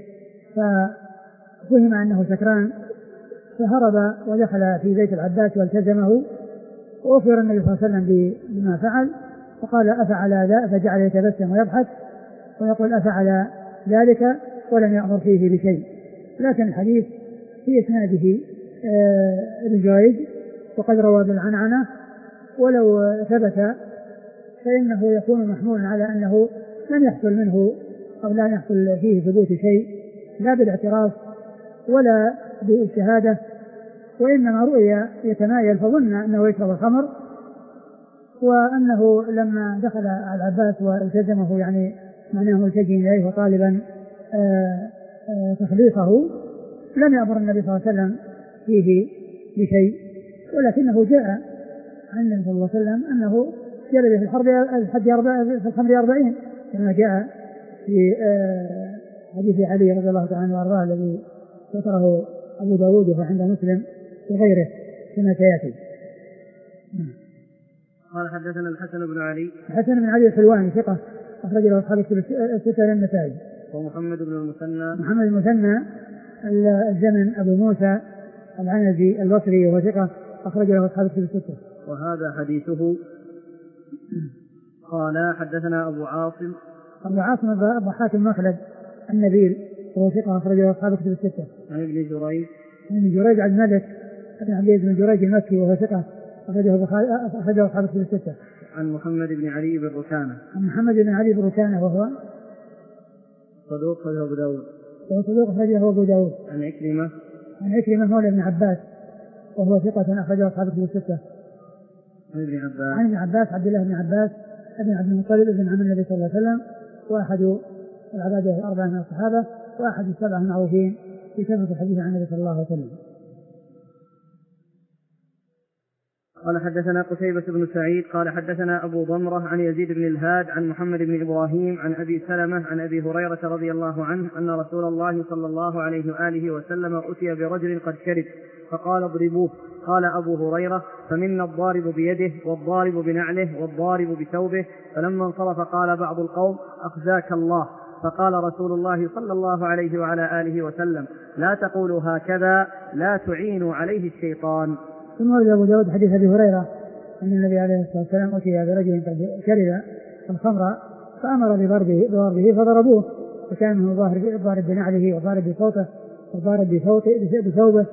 ففهم أنه سكران فهرب ودخل في بيت العباس والتزمه، وأخبر النبي صلى الله عليه وسلم بما فعل، فقال: أفعل ذا؟ فجعل يتبسم ويضحك ويقول: أفعل ذلك ولم يأمر فيه بشيء. لكن الحديث في إسناده ابن جريج وقد روى بالعنعنة، ولو ثبت فإنه يكون محمولا على أنه لم يحصل منه أو لا يحصل فيه ثبوت شيء، لا بالاعتراف ولا بالشهادة، وإنما رؤيا يتمايل فظن أنه يشرب الخمر، وأنه لما دخل على العباس والتزمه يعني معناه ملتجئ إليه وطالبا تخليصه لم يأمر النبي صلى الله عليه وسلم فيه بشيء، ولكنه جاء عن النبي صلى الله عليه وسلم أنه جلد في الحرب في الخمر أربعين كما جاء في حديث علي رضي الله تعالى عنه وارضاه الذي ذكره أبو داود وهو عند مسلم وغيره كما سيأتي. قال حدثنا الحسن بن علي الحسن بن علي الحلواني ثقة أخرج له أصحاب الستة للنسائي. ومحمد بن المثنى محمد المثنى الزمن أبو موسى العنزي البصري وهو ثقة أخرج له أصحاب الستة. وهذا حديثه. قال حدثنا أبو عاصم أبو عاصم الضحاك المخلد النبيل وهو ثقة أخرج له أصحاب الستة. عن ابن جريج عن ابن جريج عبد الملك بن عبد العزيز بن جريج المكي وهو ثقة أخرجه أخرجه أصحاب الستة. عن محمد بن علي بن ركانة عن محمد بن علي بن ركانة وهو صدوق أخرجه أبو داود. وهو صدوق أخرجه أبو داود. عن عكرمة. عن عكرمة مولى ابن عباس وهو ثقة أخرجه أصحاب الكتب الستة. عن ابن عباس. عن ابن عباس عبد الله بن عباس ابن عبد المطلب ابن عم النبي صلى الله عليه وسلم، وأحد العبادة الأربعة من الصحابة، وأحد السبعة المعروفين في كثرة الحديث عن النبي صلى الله عليه وسلم. قال حدثنا قتيبة بن سعيد قال حدثنا أبو ضمرة عن يزيد بن الهاد عن محمد بن إبراهيم عن أبي سلمة عن أبي هريرة رضي الله عنه أن رسول الله صلى الله عليه وآله وسلم أتي برجل قد شرب فقال اضربوه. قال أبو هريرة فمنا الضارب بيده والضارب بنعله والضارب بثوبه. فلما انصرف قال بعض القوم أخزاك الله. فقال رسول الله صلى الله عليه وعلى آله وسلم لا تقولوا هكذا لا تعينوا عليه الشيطان. ثم ورد أبو داود حديث أبي هريرة أن النبي عليه الصلاة والسلام أتي برجل قد شرب الخمر فأمر بضربه, بضربه فضربوه، فكان منه ضارب بنعله وضارب بصوته وضارب بثوبه.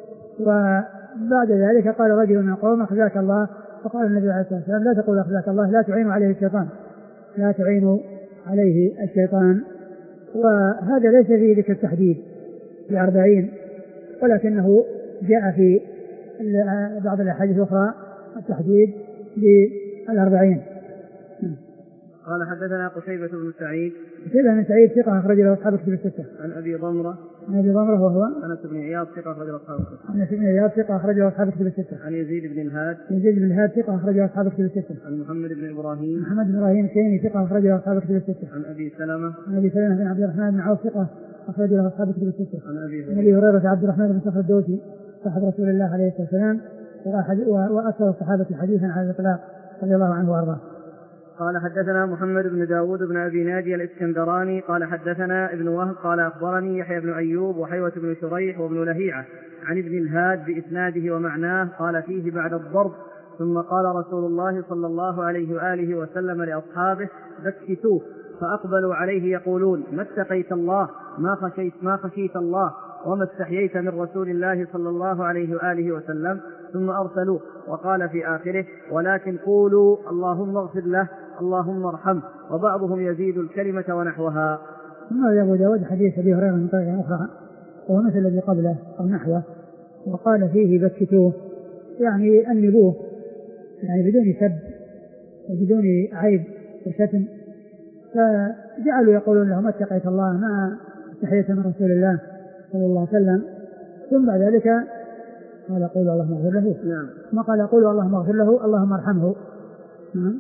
وبعد ذلك قال رجل من القوم أخزاك الله. فقال النبي عليه الصلاة والسلام لا تقول أخزاك الله لا تعينوا عليه الشيطان لا تعينوا عليه الشيطان. وهذا ليس فيه ذكر التحديد في أربعين، ولكنه جاء في بعض الأحاديث الأخرى التحديد بالأربعين. قال حدثنا قتيبة بن سعيد. قتيبة بن سعيد ثقة أخرج له أصحاب الكتب الستة. عن أبي ضمرة. عن أبي ضمرة وهو أنس بن عياض ثقة أخرج له أصحاب الكتب. عن أنس بن عياض ثقة أخرج له أصحاب الكتب الستة. عن يزيد بن الهاد. يزيد بن الهاد ثقة أخرج له أصحاب الكتب الستة. عن محمد بن إبراهيم. محمد بن إبراهيم التيمي ثقة أخرج له أصحاب الكتب الستة. عن أبي سلمة. عن أبي سلمة بن عبد الرحمن بن عوف ثقة أخرج له أصحاب الكتب الستة. عن أبي هريرة عبد الرحمن بن صخر الدوسي صاحب رسول الله عليه الصلاة والسلام وأكثر الصحابة حديثا على الإطلاق رضي الله عنه وأرضاه. قال حدثنا محمد بن داود بن أبي ناجي الإسكندراني قال حدثنا ابن وهب قال أخبرني يحيى بن أيوب وحيوة بن شريح وابن لهيعة عن ابن الهاد بإسناده ومعناه قال فيه بعد الضرب ثم قال رسول الله صلى الله عليه وآله وسلم لأصحابه بكتوه فأقبلوا عليه يقولون ما اتقيت الله ما خشيت, ما خشيت الله وما استحييت من رسول الله صلى الله عليه وآله وسلم ثم أرسلوه وقال في آخره ولكن قولوا اللهم اغفر له اللهم ارحمه وبعضهم يزيد الكلمة ونحوها. ثم أبو داود حديث أبي هريرة من طريق أخرى وهو مثل الذي قبله أو نحوه وقال فيه بكتوه يعني أنبوه يعني بدون سب وبدون عيب وشتم، فجعلوا يقولون له ما اتقيت الله ما استحييت من رسول الله صلى الله عليه وسلم. ثم بعد ذلك قال قولوا اللهم اغفر له. نعم. ما قال قولوا اللهم اغفر له اللهم ارحمه. نعم.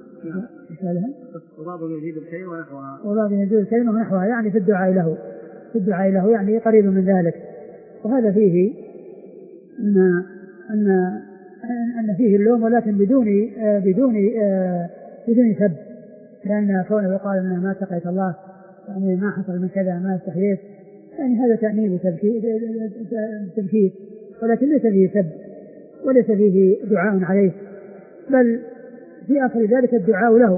وبعض يزيد الكلمة ونحوها. وبعض يزيد الكلمة ونحوها يعني في الدعاء له في الدعاء له يعني قريب من ذلك. وهذا فيه أن أن أن فيه اللوم ولكن بدون بدون بدون سب، لأن كونه يقال أنه ما اتقيت الله يعني ما حصل من كذا ما استحييت يعني هذا تأنيب وتبكيت ولكن ليس فيه سب وليس فيه دعاء عليه، بل في آخر ذلك الدعاء له.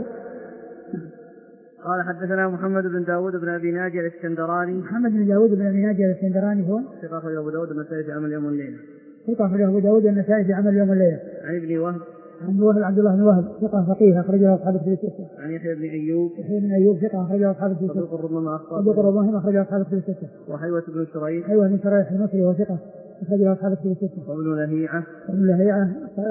قال حدثنا محمد بن داود بن أبي ناجي الإسكندراني. محمد بن داود بن أبي ناجي الإسكندراني هو ثقة أخرجه أبو داود النسائي في عمل يوم والليلة. ثقة أخرجه أبو داود النسائي في عمل يوم والليلة. عن ابن وهب. عن وهب عبد الله بن وهب ثقة فقيه أخرجه أصحاب الكتب الستة. عن يحيى بن أيوب. يحيى بن أيوب ثقة أخرجه أصحاب الكتب الستة. صدوق ربما أخطأ. صدوق ربما أخرجه أصحاب الكتب الستة. وحيوة بن شريح. حيوة بن شريح المصري وثقة أخرجه أصحاب الكتب الستة. وابن لهيعة. وابن لهيعة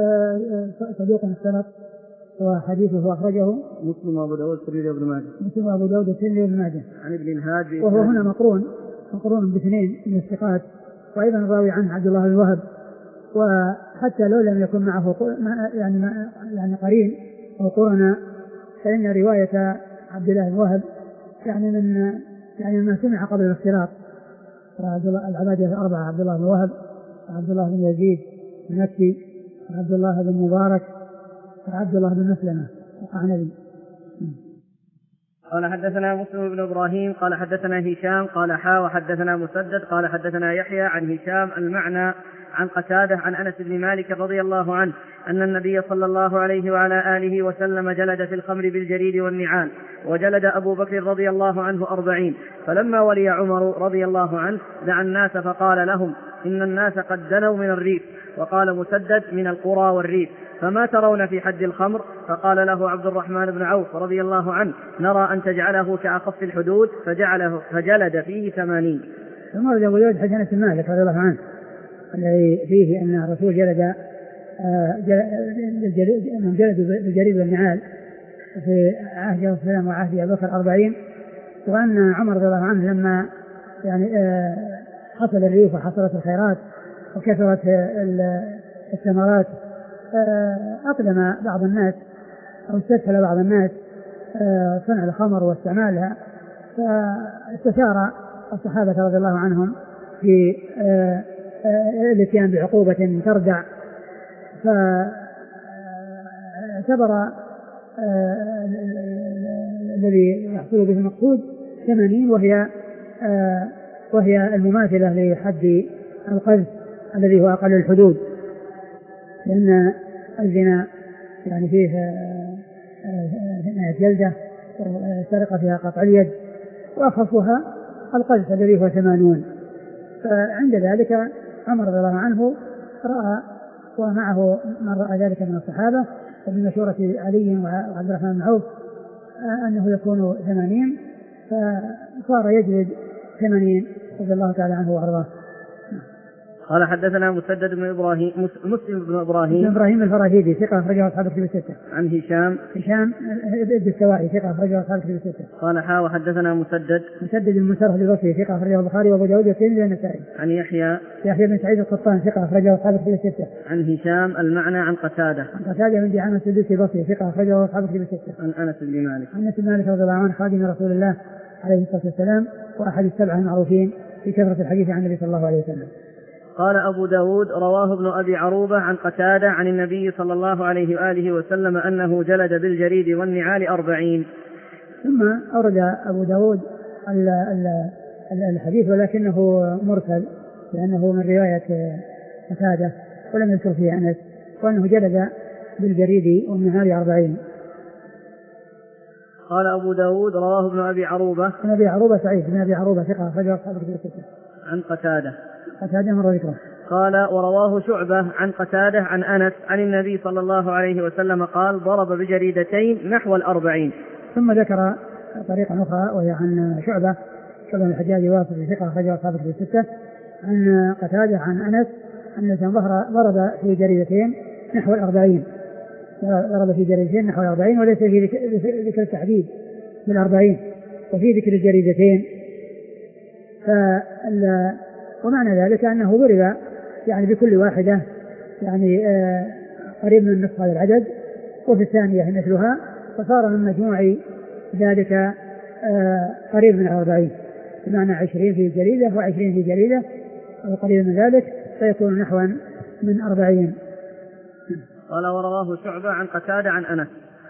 صدوق السنة وحديثه أخرجه مسلم وأبو داود الترمذي وابن ماجه. مسلم وأبو داود الترمذي وابن ماجه. عن ابن الهاد. وهو هنا مقرون مقرون باثنين من الثقات، وأيضا راوي عنه عبد الله بن وهب، وحتى لو لم يكن معه يعني يعني قرين أو قرنا فإن رواية عبد الله بن وهب يعني من يعني ما سمع قبل الاختلاط. العبادة الأربعة عبد الله بن وهب وعبد الله بن يزيد المكي وعبد الله بن مبارك وعبد الله بن مسلمة القعنبي. قال حدثنا مسلم بن إبراهيم قال حدثنا هشام قال حا وحدثنا مسدد قال حدثنا يحيى عن هشام المعنى عن قتادة عن أنس بن مالك رضي الله عنه أن النبي صلى الله عليه وعلى آله وسلم جلد في الخمر بالجريد والنعال، وجلد أبو بكر رضي الله عنه أربعين. فلما ولي عمر رضي الله عنه دعا الناس فقال لهم إن الناس قد دنوا من الريف، وقال مسدد من القرى والريف، فما ترون في حد الخمر؟ فقال له عبد الرحمن بن عوف رضي الله عنه: نرى أن تجعله كأخف الحدود، فجعله فجلد فيه ثمانين. ثم ورد أبو داود حديث مالك رضي الله عنه الذي فيه أن الرسول جلد من جلد بالجريد والنعال في عهد السلام وعهد أبي بكر أربعين، وأن عمر رضي الله عنه لما يعني حصل الريف وحصلت الخيرات وكثرت الثمرات أقدم بعض الناس أو استسهل بعض الناس صنع الخمر واستعمالها، فاستشار الصحابة رضي الله عنهم في الاتيان بعقوبة تردع، فاعتبر الذي يحصل به المقصود ثمانين، وهي وهي المماثلة لحد القذف الذي هو أقل الحدود، لأن الزنا يعني فيه جلدة، سرقة فيها قطع اليد، وأخفها القذف الذي هو ثمانون. فعند ذلك عمر رضي الله عنه رأى ومعه من رأى ذلك من الصحابة وبمشورة علي وعبد الرحمن بن عوف أنه يكون ثمانين، فصار يجلد ثمانين رضي الله تعالى عنه وأرضاه. قال حدثنا مسدد بن إبراهيم مسلم بن إبراهيم إبراهيم الفراهيدي ثقة أخرجه أصحاب الكتب الستة. عن هشام هشام ابن السوائي ثقة أخرجه أصحاب الكتب الستة. قال حا وحدثنا مسدد مسدد بن مسرهد البصري ثقة أخرجه البخاري وأبو داود والترمذي والنسائي. عن يحيى يحيى بن سعيد القطان ثقة أخرجه أصحاب الكتب الستة. عن هشام المعنى عن قتادة عن قتادة بن دعامة السدوسي البصري ثقة أخرجه أصحاب الكتب الستة. عن أنس بن مالك عن أنس بن مالك رضي الله عنه خادم رسول الله عليه الصلاة والسلام وأحد السبعة المعروفين في كثرة الحديث عن النبي صلى الله عليه وسلم. قال أبو داود رواه ابن أبي عروبة عن قتادة عن النبي صلى الله عليه وآله وسلم أنه جلد بالجريد والنعال أربعين. ثم أورد أبو داود الحديث ولكنه مرسل لأنه من رواية قتادة ولم يذكر فيه أنس، وأنه جلد بالجريد والنعال أربعين. قال أبو داود رواه ابن أبي عروبة ابن أبي عروبة سعيد بن أبي عروبة ثقة أخرجه أصحاب الكتب الستة. عن قتادة قتادة مر ذكره. قال ورواه شعبة عن قتادة عن أنس عن النبي صلى الله عليه وسلم قال ضرب بجريدتين نحو الأربعين. ثم ذكر طريقة أخرى وهي عن شعبة شعبة من الحجاج واصل ثقة أخرجه أصحاب الكتب الستة عن قتادة عن أنس أن ضرب في جريدتين نحو الأربعين، ضرب في جريدتين نحو الأربعين، وليس في ذكر التحديد بالأربعين وفي ذكر الجريدتين. فال ومعنى ذلك أنه ضرب يعني بكل واحدة يعني آه قريب من نصف هذا العدد، وفي الثانية مثلها، فصار من مجموع ذلك آه قريب من أربعين، بمعنى عشرين في جريدة وعشرين في جريدة أو قريب من ذلك، فيكون نحوا من أربعين. قال ورواه شعبة عن قتادة عن أنس.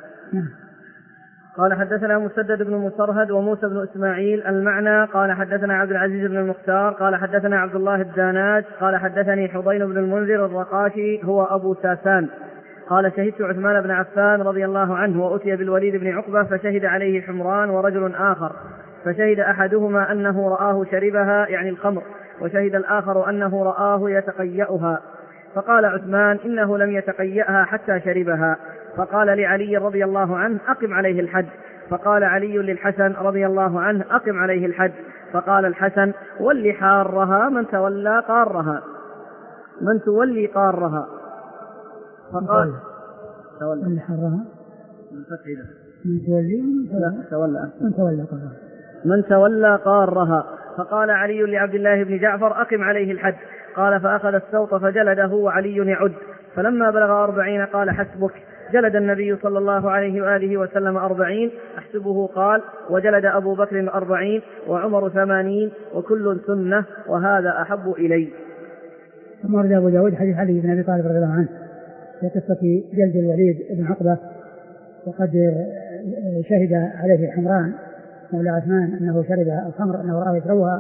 قال حدثنا مسدد بن مسرهد وموسى بن إسماعيل المعنى. قال حدثنا عبد العزيز بن المختار قال حدثنا عبد الله الداناج قال حدثني حضين بن المنذر الرقاشي هو أبو ساسان قال شهدت عثمان بن عفان رضي الله عنه وأتي بالوليد بن عقبة فشهد عليه حمران ورجل آخر، فشهد أحدهما أنه رآه شربها يعني الخمر، وشهد الآخر أنه رآه يتقيأها، فقال عثمان إنه لم يتقيأها حتى شربها، فقال لعلي رضي الله عنه أقم عليه الحد، فقال علي للحسن رضي الله عنه أقم عليه الحد، فقال الحسن ولي حارها من تولى قارها من تولي قارها، فقال تولى حارها من فتح من تولي لا تولى من تولى قارها من تولى قارها، فقال علي لعبد الله بن جعفر أقم عليه الحد، قال فأخذ السوط فجلده وعلي يعد، فلما بلغ أربعين قال حسبك، جلد النبي صلى الله عليه وآله وسلم أربعين أحسبه، قال وجلد أبو بكر أربعين وعمر ثمانين وكل سنة وهذا أحب إلي. ثم ورد أبو داود حديث علي بن أبي طالب رضي الله عنه في قصة جلد الوليد بن عقبة، وقد شهد عليه حمران مولى عثمان أنه شرب الخمر أنه رآه يشربها،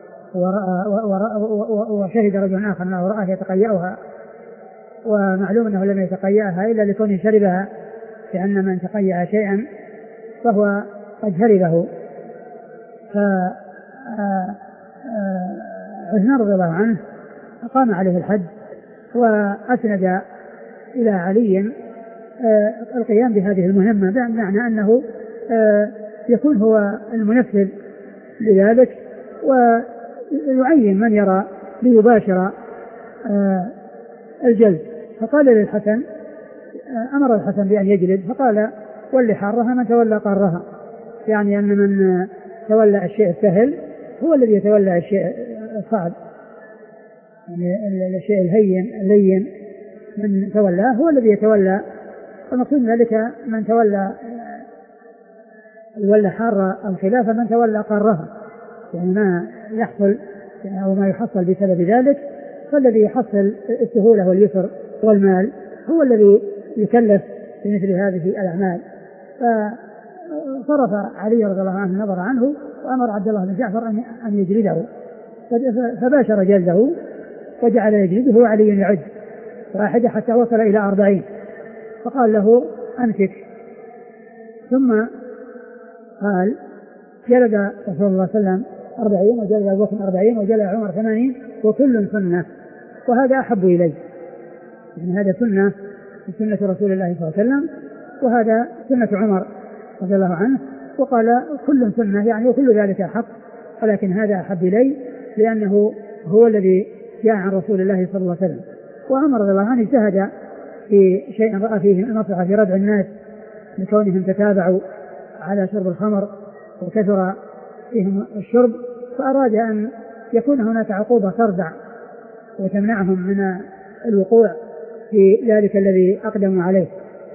وشهد رجل آخر أنه رآه يتقيأها، ومعلوم أنه لم يتقيأها إلا لكونه شربها، لأن من تقيأ شيئا فهو قد شربه. فعثمان رضي الله عنه أقام عليه الحد وأسند إلى علي آه القيام بهذه المهمة، بمعنى أنه آه يكون هو المنفذ لذلك ويعين من يرى ليباشر آه الجلد. فقال للحسن آه أمر الحسن بأن يجلد، فقال واللي حارها من تولى قارها، يعني أن من تولى الشيء السهل هو الذي يتولى الشيء الصعب، يعني الشيء الهين اللين من تولاه هو الذي يتولى. فمقصود ذلك من تولى الولى حارة الخلافة من تولى قارها، يعني ما يحصل أو ما يحصل بسبب ذلك، فالذي يحصل السهولة واليسر والمال هو الذي يكلف بمثل هذه الأعمال. فصرف علي رضي الله عنه النظر عنه وأمر عبد الله بن جعفر أن يجلده، فباشر جلده وجعل يجلده وعلي يعد واحدة حتى وصل إلى أربعين، فقال له أمسك. ثم قال جلد رسول الله صلى الله عليه وسلم أربعين وجلد أبو بكر أربعين وجلد عمر ثمانين وكل سنة، وهذا أحب إلي، يعني هذا سنة سنة رسول الله صلى الله عليه وسلم وهذا سنة عمر رضي الله عنه. وقال كل سنة يعني وكل ذلك حق، ولكن هذا أحب إلي لأنه هو الذي جاء عن رسول الله صلى الله عليه وسلم. وعمر رضي الله عنه اجتهد في شيء رأى فيه المصلحة في ردع الناس لكونهم تتابعوا على شرب الخمر وكثر فيهم الشرب، فأراد أن يكون هناك عقوبة تردع وتمنعهم من الوقوع في ذلك الذي أقدموا عليه،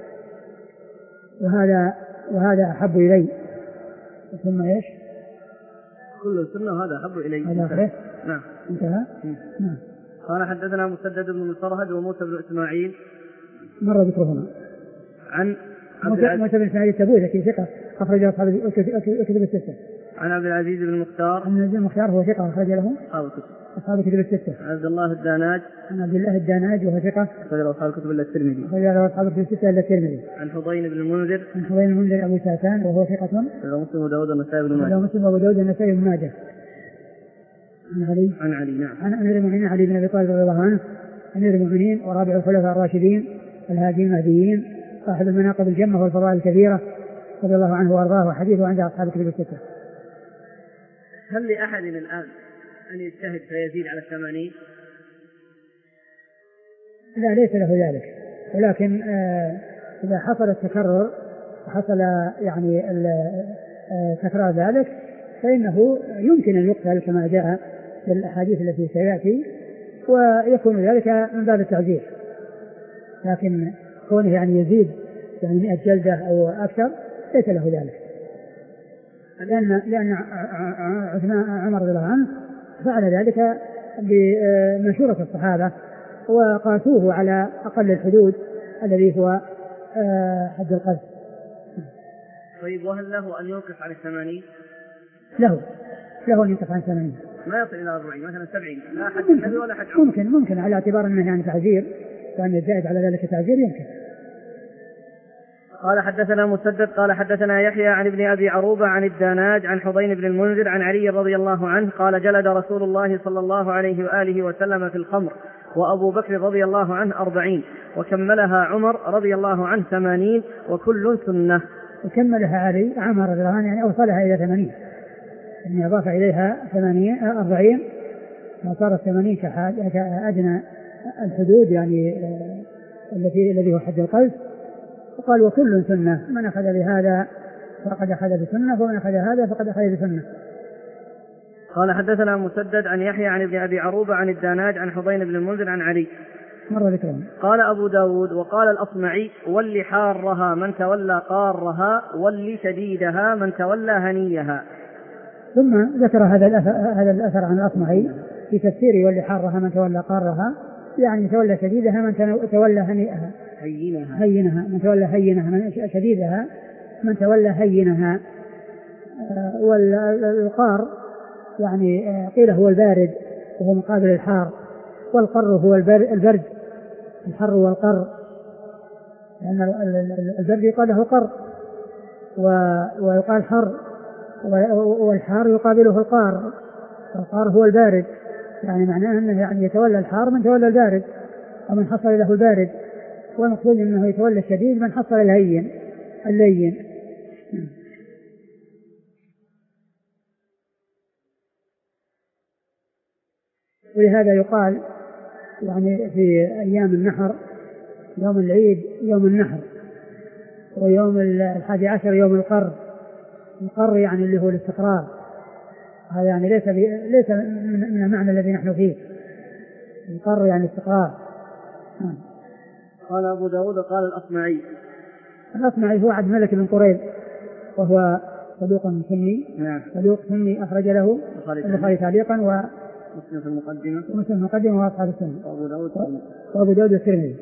وهذا وهذا أحب إلي. ثم إيش؟ كل سنة وهذا أحب إلي. هذا نعم انتهى. نعم. قال حدثنا مسدد بن مصرهد وموسى بن إسماعيل مر ذكرهما عن موسى بن إسماعيل التبوذكي ثقة أخرج أصحاب الكتب الستة. عن عبد العزيز بن المختار. عن العزيز بن المختار هو ثقة أخرج له أصحاب الكتب أصحاب الكتب الستة. عن عبد الله الداناج. عن عبد الله الداناج وهو ثقة أخرج له أصحاب الكتب إلا الترمذي. أخرج له أصحاب الكتب الستة إلا الترمذي. عن حضين بن المنذر. عن حضين بن المنذر أبو ساسان وهو ثقة. له مسلم وداود والنسائي بن ماجه. له مسلم وأبو داود والنسائي بن ماجه. عن علي. عن علي نعم. عن أمير المؤمنين علي بن أبي طالب رضي الله عنه أمير المؤمنين ورابع الخلفاء الراشدين الهاديين المهديين صاحب المناقب الجمة والفضائل الكبيرة رضي الله عنه وأرضاه، وحديثه عند أصحاب الكتب الستة. هل لأحد الآن أن يجتهد فيزيد على الثمانين؟ لا ليس له ذلك، ولكن آه إذا حصل التكرر وحصل يعني آه تكرار ذلك فإنه يمكن أن يقتل كما جاء في الأحاديث التي سيأتي، ويكون ذلك من باب التعزير. لكن كونه يعني يزيد يعني مئة جلدة أو أكثر ليس له ذلك، لأن لأن عثمان عمر رضي الله عنه فعل ذلك بمشورة الصحابة وقاسوه على أقل الحدود الذي هو حد القذف. طيب وهل له أن يوقف عن الثمانين؟ له له أن يوقف عن الثمانين، ما يصل إلى أربعين مثلا سبعين، لا حد النبي ولا حد عمر. ممكن ممكن على اعتبار أنه يعني تعزير، كان يزداد على ذلك تعزير يمكن. قال حدثنا مسدد قال حدثنا يحيى عن ابن أبي عروبة عن الداناج عن حضين بن المنذر عن علي رضي الله عنه قال جلد رسول الله صلى الله عليه وآله وسلم في الخمر وأبو بكر رضي الله عنه أربعين وكملها عمر رضي الله عنه ثمانين وكل سنة. وكملها علي عمر رضي الله عنه يعني أوصلها إلى ثمانين، يعني أضاف إليها ثمانين أربعين وصارت ثمانين كأدنى الحدود يعني التي الذي هو حد القذف. وقال وكل سنة، من أخذ بهذا فقد أخذ بسنة ومن أخذ هذا فقد أخذ بسنة. قال حدثنا مسدد عن يحيى عن ابن أبي عروبة عن الداناج عن حضين بن المنذر عن علي مر ذكرهم. قال أبو داود وقال الأصمعي واللي حارها من تولى قارها واللي شديدها من تولى هنيها. ثم ذكر هذا الأثر, هذا الأثر عن الأصمعي في تفسير واللي حارها من تولى قارها، يعني تولى شديدها من تولى هنيئها هينها هينها من تولى هينها من شديدها من تولى هينها. والقار يعني قيل هو البارد وهو مقابل الحار، والقر هو البرد، الحر والقر، لأن البرد يقال له قر ويقال حر، والحار يقابله القار، القار هو البارد، يعني معناه أنه يعني يتولى الحار من تولى البارد ومن حصل له البارد. والمقصود أنه يتولى الشديد من حصل الهين اللين. ولهذا يقال يعني في أيام النحر يوم العيد يوم النحر، ويوم الحادي عشر يوم القر. القر يعني اللي هو الاستقرار، هذا يعني ليس ليس من المعنى الذي نحن فيه. القر يعني استقرار. قال أبو داود قال الأصمعي. الأصمعي هو عبد الملك بن قريب، وهو صدوق سني. نعم. صدوق سني أخرج له البخاري تعليقا ومسلم في المقدمة ومسلم في المقدمة وأصحاب السنة وأبو داود وأبو داود والترمذي.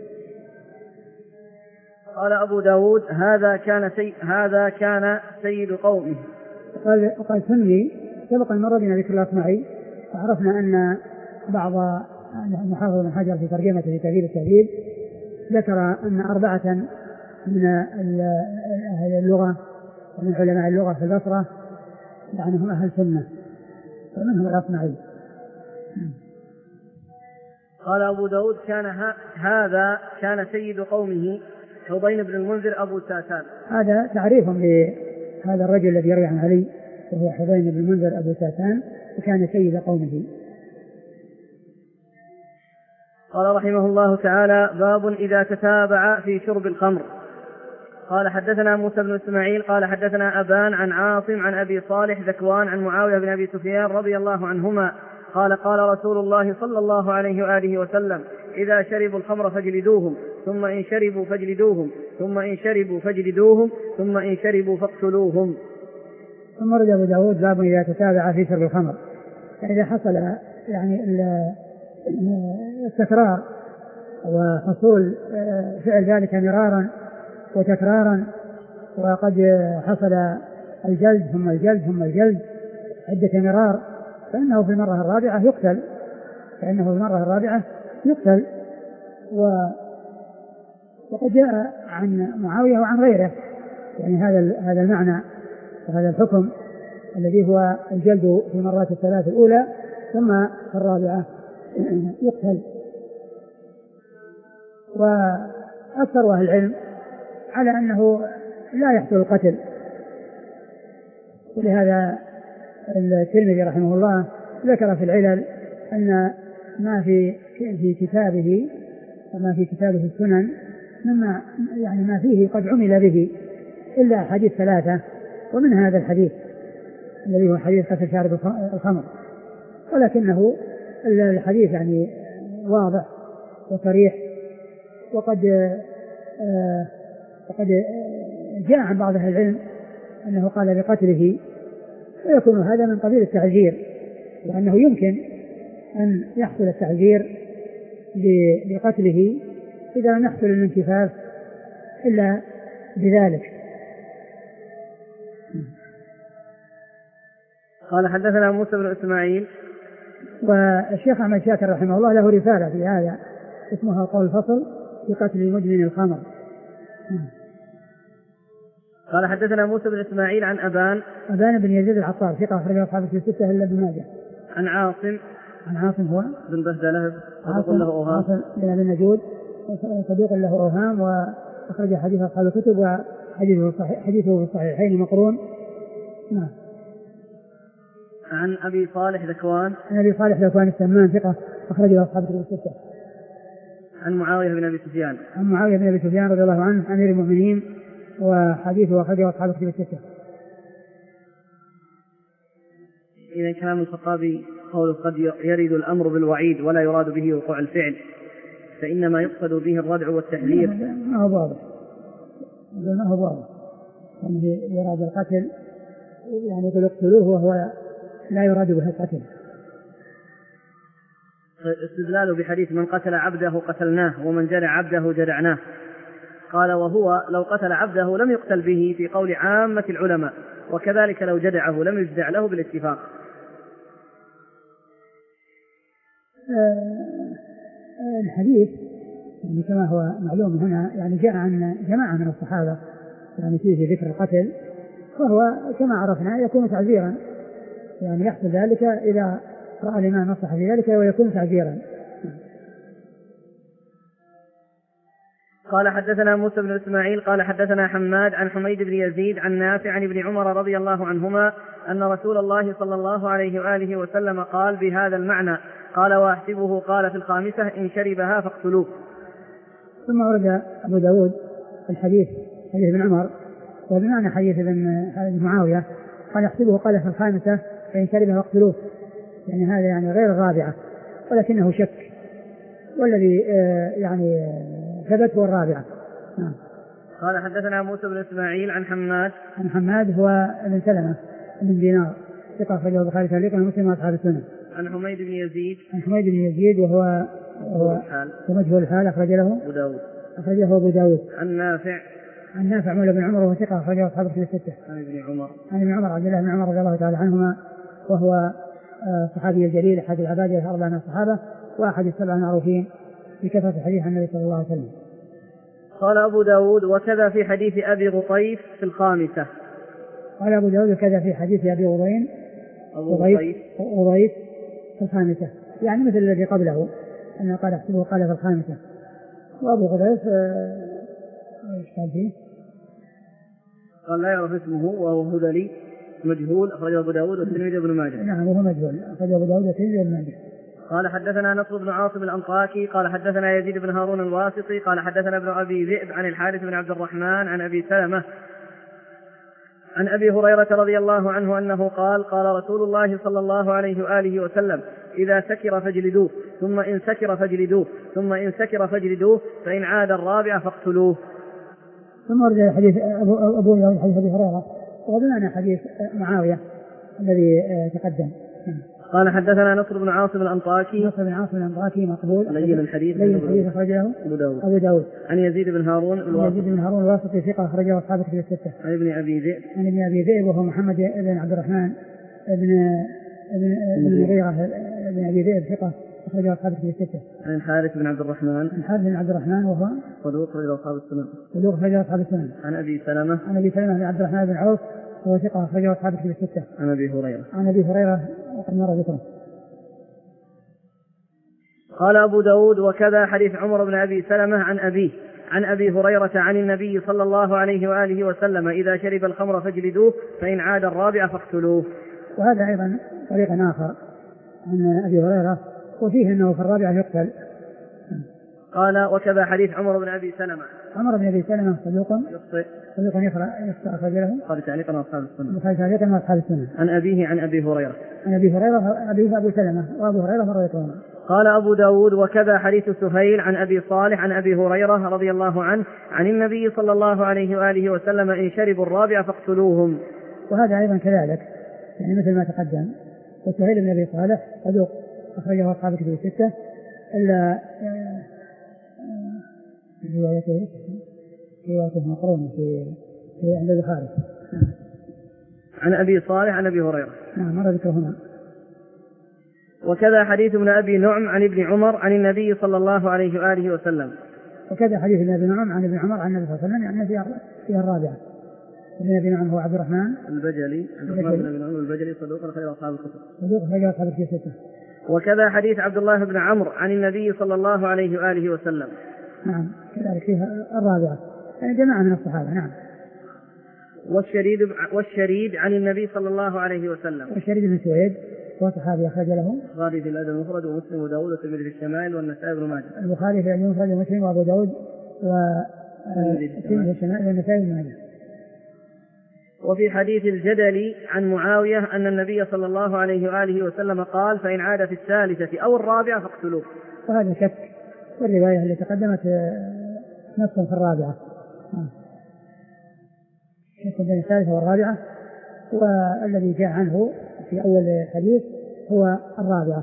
قال أبو داود هذا كان سي... هذا كان سيد قومه. قال قال سني. سبق المرة بنا ذكر الأصمعي، وعرفنا أن بعض المحافظ بن حجر في ترجمة في تهذيب التهذيب ذكر أن أربعة من أهل اللغة ومن علماء اللغة في البصرة يعني هم أهل سنة، ومنهم الأصمعي. قال أبو داود كان ه... هذا كان سيد قومه حضين بن المنذر أبو ساسان. هذا تعريف لهذا الرجل الذي يروي عن علي، وهو حضين بن المنذر أبو ساسان، وكان سيد قومه. قال رحمه الله تعالى باب إذا تتابع في شرب الخمر. قال حدثنا موسى بن إسماعيل قال حدثنا أبان عن عاصم عن أبي صالح ذكوان عن معاوية بن أبي سفيان رضي الله عنهما قال قال رسول الله صلى الله عليه وآله وسلم إذا شربوا الخمر فاجلدوهم ثم إن شربوا فاجلدوهم ثم إن شربوا فاجلدوهم ثم إن شربوا فاقتلوهم. ثم رد أبو داود باب إذا تتابع في شرب الخمر، فإذا حصل يعني التكرار وحصول فعل ذلك مرارا وتكرارا، وقد حصل الجلد ثم الجلد ثم الجلد عدة مرار، فإنه في المرة الرابعة يقتل فإنه في المرة الرابعة يقتل. وقد جاء عن معاوية وعن غيره يعني هذا هذا المعنى وهذا الحكم الذي هو الجلد في المرات الثلاث الأولى ثم في الرابعة يقتل. وأكثر أهل العلم على أنه لا يحصل القتل، ولهذا الترمذي رحمه الله ذكر في العلل أن ما في في كتابه وما في كتابه السنن مما يعني ما فيه قد عمل به إلا حديث ثلاثة، ومن هذا الحديث الذي هو حديث قتل شارب الخمر، ولكنه الحديث يعني واضح وصريح، وقد آه وقد جاء عن بعض أهل العلم أنه قال بقتله، ويكون هذا من قبيل التعزير، لأنه يمكن أن يحصل التعزير بقتله إذا لم يحصل الانكفاف إلا بذلك. قال حدثنا موسى بن إسماعيل. والشيخ أحمد شاكر رحمه الله له رسالة في هذا اسمها قول الفصل في قتل مدمن الخمر. قال حدثنا موسى بن إسماعيل عن أبان أبان بن يزيد العطار ثقة أخرجه أصحاب في الستة إلا ابن ماجه. عن عاصم عن عاصم هو بن بهدلة صدوق له أوهام. عاصم بن أبي النجود صدوق له أوهام، وأخرج حديث أصحاب الكتب، وحديثه صحيح حديثه في الصحيحين مقرون. نعم. عن أبي صالح ذكوان عن أبي صالح ذكوان السمان ثقة أخرجه أصحاب الكتب الستة. عن معاوية بن أبي سفيان عن معاوية بن أبي سفيان رضي الله عنه أمير المؤمنين، وحديثه أخرجه أصحاب الكتب الستة. إذا كلام الخطابي قول قد يرد الأمر بالوعيد ولا يراد به وقوع الفعل، فإنما يقصد به الردع والتحذير. ما هو واضح، ما هو واضح يعني يراد القتل، يعني يقول اقتلوه وهو لا يراد به القتل. استدلاله بحديث من قتل عبده قتلناه ومن جرع عبده جرعناه. قال وهو لو قتل عبده لم يقتل به في قول عامة العلماء، وكذلك لو جدعه لم يجدع له بالاتفاق. الحديث يعني كما هو معلوم هنا يعني جاء عن جماعة من الصحابة يعني فيه ذكر القتل، وهو كما عرفنا يكون تعزيرا، يعني يحصل ذلك إذا رأى الإمام مصلحة في ذلك ويكون تعزيرا. قال حدثنا موسى بن إسماعيل قال حدثنا حماد عن حميد بن يزيد عن نافع عن ابن عمر رضي الله عنهما أن رسول الله صلى الله عليه وآله وسلم قال بهذا المعنى. قال وأحسبه قال في الخامسة إن شربها فاقتلوه. ثم ورد أبو داود الحديث حديث ابن عمر وبمعنى حديث ابن معاوية قال احسبه قال في الخامسة فإن شربها فاقتلوه، يعني هذا يعني غير الرابعة ولكنه شك، والذي يعني ثبت هو الرابعة. نعم. قال حدثنا موسى بن إسماعيل عن حماد عن حماد هو ابن سلمة بن دينار ثقة أخرجه البخاري تعليقا ومسلم وأصحاب السنن. عن حميد بن يزيد عن حميد بن يزيد وهو هو مجهول الحال أخرج له أبو داود أخرجه أبو داود. عن نافع عن نافع مولى بن عمر وهو ثقة أخرجه أصحاب الكتب الستة. عن ابن عمر عن ابن عمر عبد الله بن عمر رضي الله تعالى عنهما وهو صحابي الجليل أحد العبادة الأربعة من الصحابة وأحد السبعة المعروفين بكثرة الحديث عن النبي صلى الله عليه وسلم. قال أبو داود وكذا في حديث أبي غطيف في الخامسة. قال أبو داود وكذا في حديث أبي غضين غطيف غطيف في الخامسة، يعني مثل الذي قبله أنه قال احسبه قال في الخامسة. وأبو غطيف ايش قال فيه؟ قال لا يعرف اسمه وهو هذلي مجهول أخرجه أبو داود والترمذي وابن ماجه. نعم وهو مجهول أخرجه أبو داود والترمذي وابن ماجه. قال حدثنا نصر بن عاصم الأنطاكي قال حدثنا يزيد بن هارون الواسطي قال حدثنا ابن أبي ذئب عن الحارث بن عبد الرحمن عن أبي سلمة عن أبي هريرة رضي الله عنه أنه قال قال رسول الله صلى الله عليه وآله وسلم إذا سكر فاجلدوه ثم إن سكر فاجلدوه ثم إن سكر فاجلدوه فإن عاد الرابع فاقتلوه. ثم ورد حديث أبو أبو داود حديث أبي هريرة وبمعنى حديث معاوية الذي تقدم. قال حدثنا نصر بن عاصم الأنطاكي نصر بن عاصم الأنطاكي مقبول لين الحديث لين الحديث أخرجه أبو داود. أبو داود. عن يزيد بن هارون الواسطي يزيد بن هارون الواسطي ثقة أخرجه أصحاب الكتب الستة. عن ابن أبي ذئب عن ابن أبي ذئب وهو محمد بن عبد الرحمن ابن ابن ابن المغيرة بن أبي ذئب ثقة أخرجه أصحاب الكتب الستة. عن الحارث بن عبد الرحمن الحارث بن عبد الرحمن وهو صدوق أخرجه أصحاب السنن. صدوق أخرجه أصحاب السنن. عن أبي سلمة عن أبي سلمة بن عبد الرحمن بن عوف وهو ثقة أخرجه أصحاب الكتب الستة. عن أبي هريرة عن أبي هريرة وقد مر ذكره. قال أبو داود وكذا حديث عمر بن أبي سلمة عن أبيه عن أبي هريرة عن النبي صلى الله عليه وآله وسلم إذا شرب الخمر فاجلدوه فإن عاد الرابع فاقتلوه. وهذا أيضا طريق آخر عن أبي هريرة وفيه أنه في الرابعة يقتل. قال وكذا حديث عمر بن أبي سلمة عمر بن أبي سلمة صدوق يخطئ صدوق يخطئ أخرج له قال تعليقا أصحاب السنة. قال تعليقا أصحاب السنة. عن أبيه عن أبي هريرة عن أبي هريرة أبي أبو سلمة وأبو هريرة مرة يقول. قال أبو داود وكذا حديث سهيل عن أبي صالح عن أبي هريرة رضي الله عنه عن النبي صلى الله عليه وآله وسلم إن شربوا الرابع فاقتلوهم. وهذا أيضا كذلك يعني مثل ما تقدم. وسهيل بن أبي صالح صدوق أخرجه أصحاب الكتب الستة إلا روايته روايته مقرونة في في عند البخاري. عن أبي صالح عن أبي هريرة. نعم مر ذكره هنا. وكذا حديث ابن أبي نعم عن ابن عمر عن النبي صلى الله عليه وآله وسلم. وكذا حديث ابن أبي نعم عن ابن عمر عن النبي صلى الله عليه وسلم يعني فيها الرابعة. ابن أبي نعم هو عبد الرحمن البجلي عبد الرحمن بن أبي نعم البجلي صدوق أخرجه أصحاب الكتب. صدوق أخرجه أصحاب الكتب. وكذا حديث عبد الله بن عمرو عن النبي صلى الله عليه وآله وسلم. نعم كذلك فيها الرابعة يعني جماعة من الصحابة. نعم. والشريد والشريد عن النبي صلى الله عليه وسلم. والشريد بن سويد وصحابي أخرج له البخاري في الأدب المفرد ومسلم وداود والترمذي في الشمائل والنسائي بن ماجه. البخاري في الأدب المفرد ومسلم وأبو داود والترمذي في الشمائل والنسائي بن ماجه. وفي حديث الجدلي عن معاوية أن النبي صلى الله عليه وآله وسلم قال فإن عاد في الثالثة أو الرابعة فاقتلوه. وهذا شك والرواية اللي تقدمت نص في الرابعة شك بين الثالثة والرابعة والذي جاء عنه في أول الحديث هو الرابعة.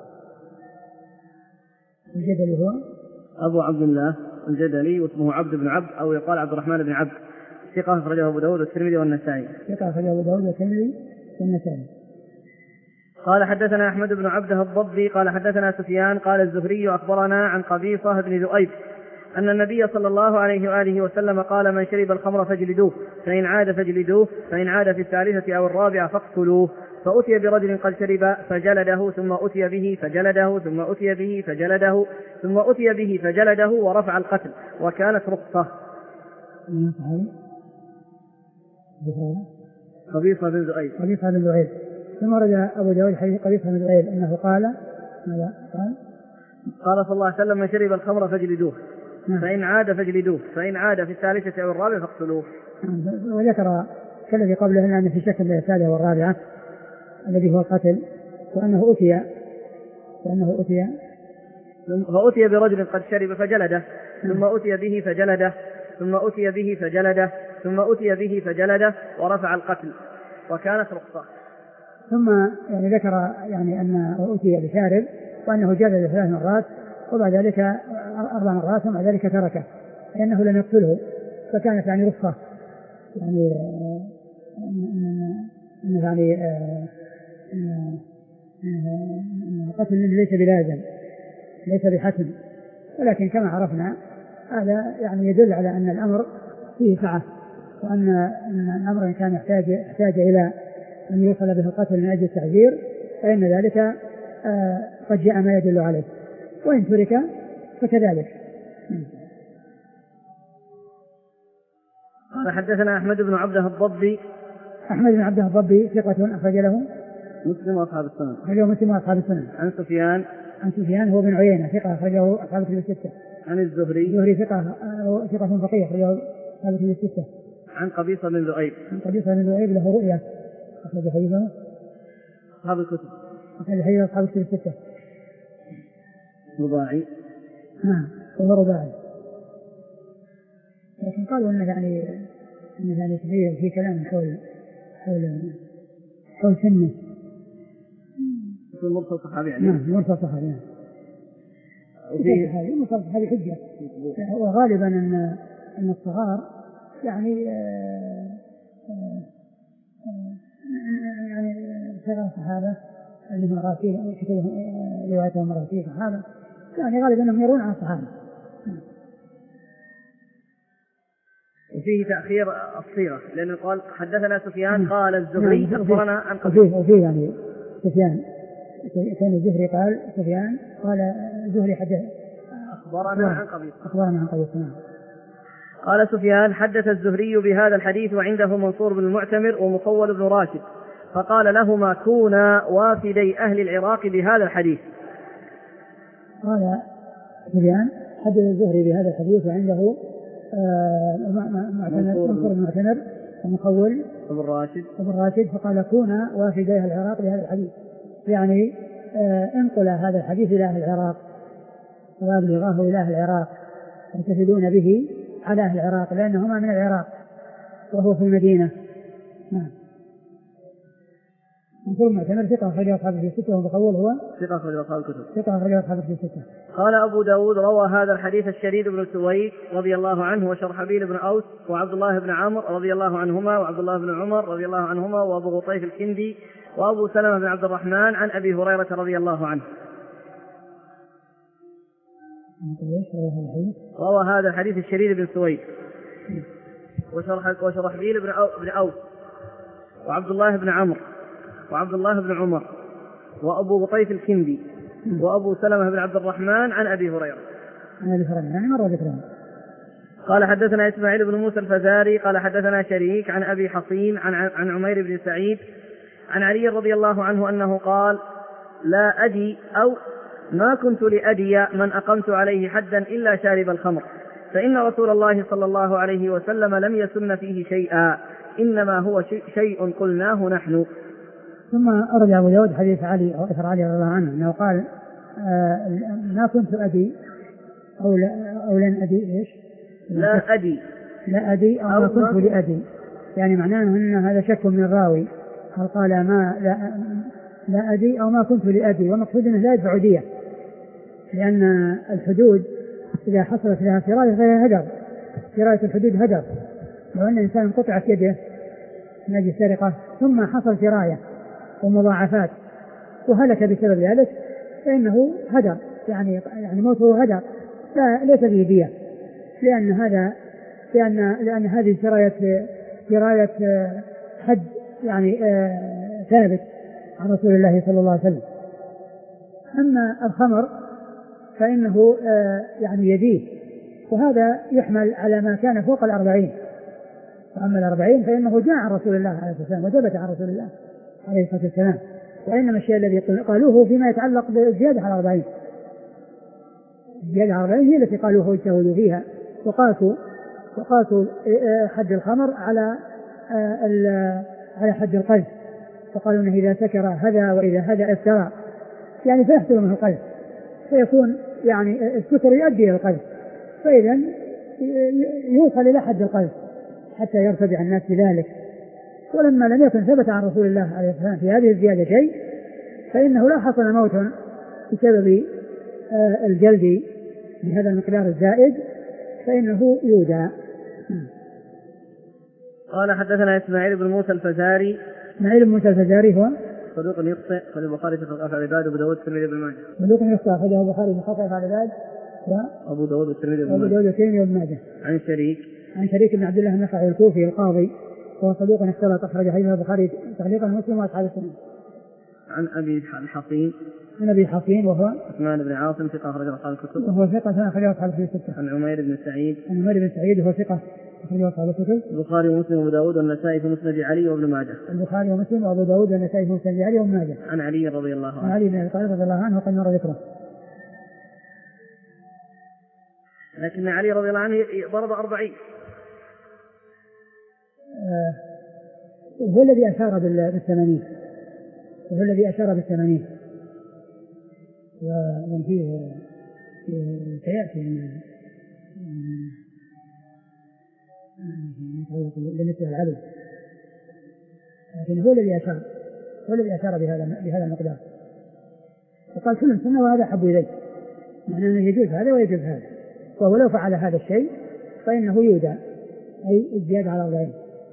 الجدلي هو أبو عبد الله الجدلي واسمه عبد بن عبد أو يقال عبد الرحمن بن عبد ثقة أخرجه أبو داود والترمذي والنسائي. ثقة أخرجه أبو داود والترمذي والنسائي. قال حدثنا أحمد بن عبده الضبي قال حدثنا سفيان قال الزهري أخبرنا عن قبيصة بن ذؤيب أن النبي صلى الله عليه وآله وسلم قال من شرب الخمر فاجلدوه فإن عاد فاجلدوه فإن عاد في الثالثة أو الرابعة فاقتلوه. فأتي برجل قد شرب فجلده ثم أتي به فجلده ثم أتي به فجلده ثم أتي به فجلده ورفع القتل وكانت رخصة. قبيصة بن ذؤيب قبيصة بن ذؤيب. ثم ورد أبو داود حديث قبيصة بن ذؤيب أنه قال ماذا قال؟ قال صلى الله عليه وسلم: من شرب الخمر فاجلدوه فإن عاد فاجلدوه فإن عاد في الثالثة أو الرابعة فاقتلوه. وذكر كالذي قبله أن في شك من الثالثة والرابعة الذي هو القتل، وأنه أتي وأنه أتي فأتي برجل قد شرب فجلده ثم أتي به فجلده ثم أتي به فجلده ثم أتي به فجلده ورفع القتل وكانت رخصة. ثم يعني ذكر يعني أن أتي بشارب وأنه جلد ثلاث مرات وبعد ذلك أربع مرات ومع ذلك تركه لأنه لم يقتله، فكانت يعني رخصة يعني يعني قتل ليس بلازم ليس بحتم، ولكن كما عرفنا هذا يعني يدل على أن الأمر فيه سعة، وأن الأمر إن كان يحتاج يحتاج إلى أن يوصل به القتل من أجل التعذير فإن ذلك قد جاء ما يدل عليه، وإن ترك فكذلك. فحدثنا أحمد بن عبده الضبي. أحمد بن عبده الضبي ثقة أخرج له مسلم وأصحاب السنن. أخرجه مسلم وأصحاب السنن. عن سفيان. عن سفيان هو بن عيينة ثقة أخرجه أصحاب الكتب الستة. عن الزهري. الزهري ثقة ثقة فقيه أخرجه أصحاب الكتب الستة. عن قبيصة بن ذؤيب. عن قبيصة بن ذؤيب له رؤيا أخرج حديثه أصحاب الكتب. أخرج حديثه أصحاب الكتب الستة. رباعي. نعم هو رباعي، لكن قالوا أنه يعني أنه يعني في في كلام حول حول حول سنه. في مرسل صحابي يعني. نعم مرسل صحابي. نعم. وفي هذه مرسل صحابي حجة، وغالبا أن أن الصغار يعني آآ آآ يعني صغار الصحابة اللي هم مراسيل كتبهم روايتهم مراسيل صحابة يعني غالبا أنهم يرون عن الصحابة. وفيه تأخير الصيغة لأنه قال حدثنا سفيان قال الزهري أخبرنا عن قبيصة. وفيه يعني سفيان كان الزهري قال سفيان قال الزهري حدث أخبرنا عن قبيصة. أخبرنا عن قبيصة. قال سفيان حدث الزهري بهذا الحديث وعنده منصور بن المعتمر ومطول بن راشد فقال لهما كونا وافدي أهل العراق بهذا الحديث. قال سفيان حدث الزهري بهذا الحديث وعنده منصور بن المعتمر ومطول بن راشد بن راشد فقال كونا وافدي أهل العراق بهذا الحديث، يعني انقل هذا الحديث إلى أهل العراق وابلغاه إلى أهل العراق يستفيدون به على أهل العراق لأنهما من العراق وهو في المدينة. نعم. منصور معتمر ثقة أخرج أصحاب الكتب الستة ومطول هو ثقة أخرج أصحاب الكتب ثقة أخرج أصحاب الكتب الستة. قال أبو داود روى هذا الحديث الشريد بن سويد رضي الله عنه وشرحبيل بن أوس وعبد الله بن عمرو رضي الله عنهما وعبد الله بن عمر رضي الله عنهما وأبو غطيف الكندي وأبو سلمة بن عبد الرحمن عن أبي هريرة رضي الله عنه. روى هذا الحديث الشريد بن سويد وشرحبيل بن أوس وعبد الله بن عمرو وعبد الله بن عمر وأبو غطيف الكندي وأبو سلمة بن عبد الرحمن عن أبي هريرة. يعني مرة ذكرهم. قال حدثنا إسماعيل بن موسى الفزاري قال حدثنا شريك عن أبي حصين عن, عن عمير بن سعيد عن علي رضي الله عنه أنه قال لا أدي أو ما كنت لأدي من أقمت عليه حدا إلا شارب الخمر فإن رسول الله صلى الله عليه وسلم لم يسن فيه شيئا إنما هو شيء قلناه نحن. ثم أرجع أبو داود حديث علي أو أثر علي رضي الله عنه أنه قال آه ما كنت أدي أو, أو لن أدي إيش لا أدي لا أدي أو, أو ما كنت لأدي، يعني معناه أن هذا شك من الراوي هل قال ما لا, لا أدي أو ما كنت لأدي، ومقصود أنه لا يدفع دية لأن الحدود إذا حصلت لها سراية فهي هدر، سراية الحدود هدر. لو أن الإنسان قطعت يده من أجل السرقة ثم حصل سراية ومضاعفات وهلك بسبب ذلك فإنه هدر، يعني يعني موته هدر لا ليس به دية، لأن هذا لأن لأن هذه سراية سراية حد يعني آه ثابت عن رسول الله صلى الله عليه وسلم. أما الخمر فإنه يعني يزيد، وهذا يحمل على ما كان فوق الأربعين. وأما الأربعين فإنه جاء عن رسول الله عليه الصلاة والسلام وثبت عن رسول الله عليه الصلاة والسلام، وإنما الشيء الذي قالوه فيما يتعلق بالزيادة على الأربعين. الزيادة على الأربعين هي التي قالوه واجتهدوا فيها، وقاسوا وقاسوا حد الخمر على على حد القذف، فقالوا إنه إذا سكر هذا وإذا هذا افترى، يعني فيحصل منه القذف، فيكون يعني السكر يؤدي إلى القذف، فإذا يوصل إلى حد القذف حتى يرتدع الناس بذلك. ولما لم يكن ثبت عن رسول الله عليه الصلاة والسلام في هذه الزيادة شيء، فإنه لا حصل موت بسبب الجلد بهذا المقدار الزائد، فإنه يودى. قال حدثنا إسماعيل بن موسى الفزاري. إسماعيل بن موسى الفزاري هو صدوق يخطئ، أخرجه البخاري في خلق أفعال العباد وأبو داود والترمذي بن ماجه. صدوق يخطئ، أخرجه البخاري في خلق أفعال العباد وأبو داود والترمذي بن ماجه. أبو داود والترمذي بن ماجه. عن شريك عن شريك بن عبد الله النخعي الكوفي القاضي، وهو صدوق اختلط، أخرج حديثه البخاري تعليقا مسلم وأصحاب السنن. عن أبي الحصين. عن أبي الحصين وهو عثمان بن عاصم ثقة أخرجه أصحاب الكتب. وهو ثقة أخرجه أصحاب الكتب. عن عمير بن سعيد. عن عمير بن سعيد وهو ثقة أخرجه أصحاب الكتب. البخاري ومسلم وأبو داود والنسائي في مسند علي وابن ماجه. البخاري ومسلم وأبو داود والنسائي في مسند علي وابن ماجه. عن علي رضي الله عنه. عن علي بن أبي طالب رضي الله عنه وقد مر ذكره. لكن علي رضي الله عنه ضرب أربعين. آه هو الذي أشار بالثمانين، هو الذي أشار بالثمانين، ومن فيه سيأتي بالنسبة للعدد، لكن هو الذي أشار هو الذي أشار بهذا بهذا المقدار، وقال كل سنة وهذا حب إليه، معناه أنه يجوز هذا ويجوز هذا، وهو لو فعل هذا الشيء فإنه يودى، أي الزيادة على أربعين.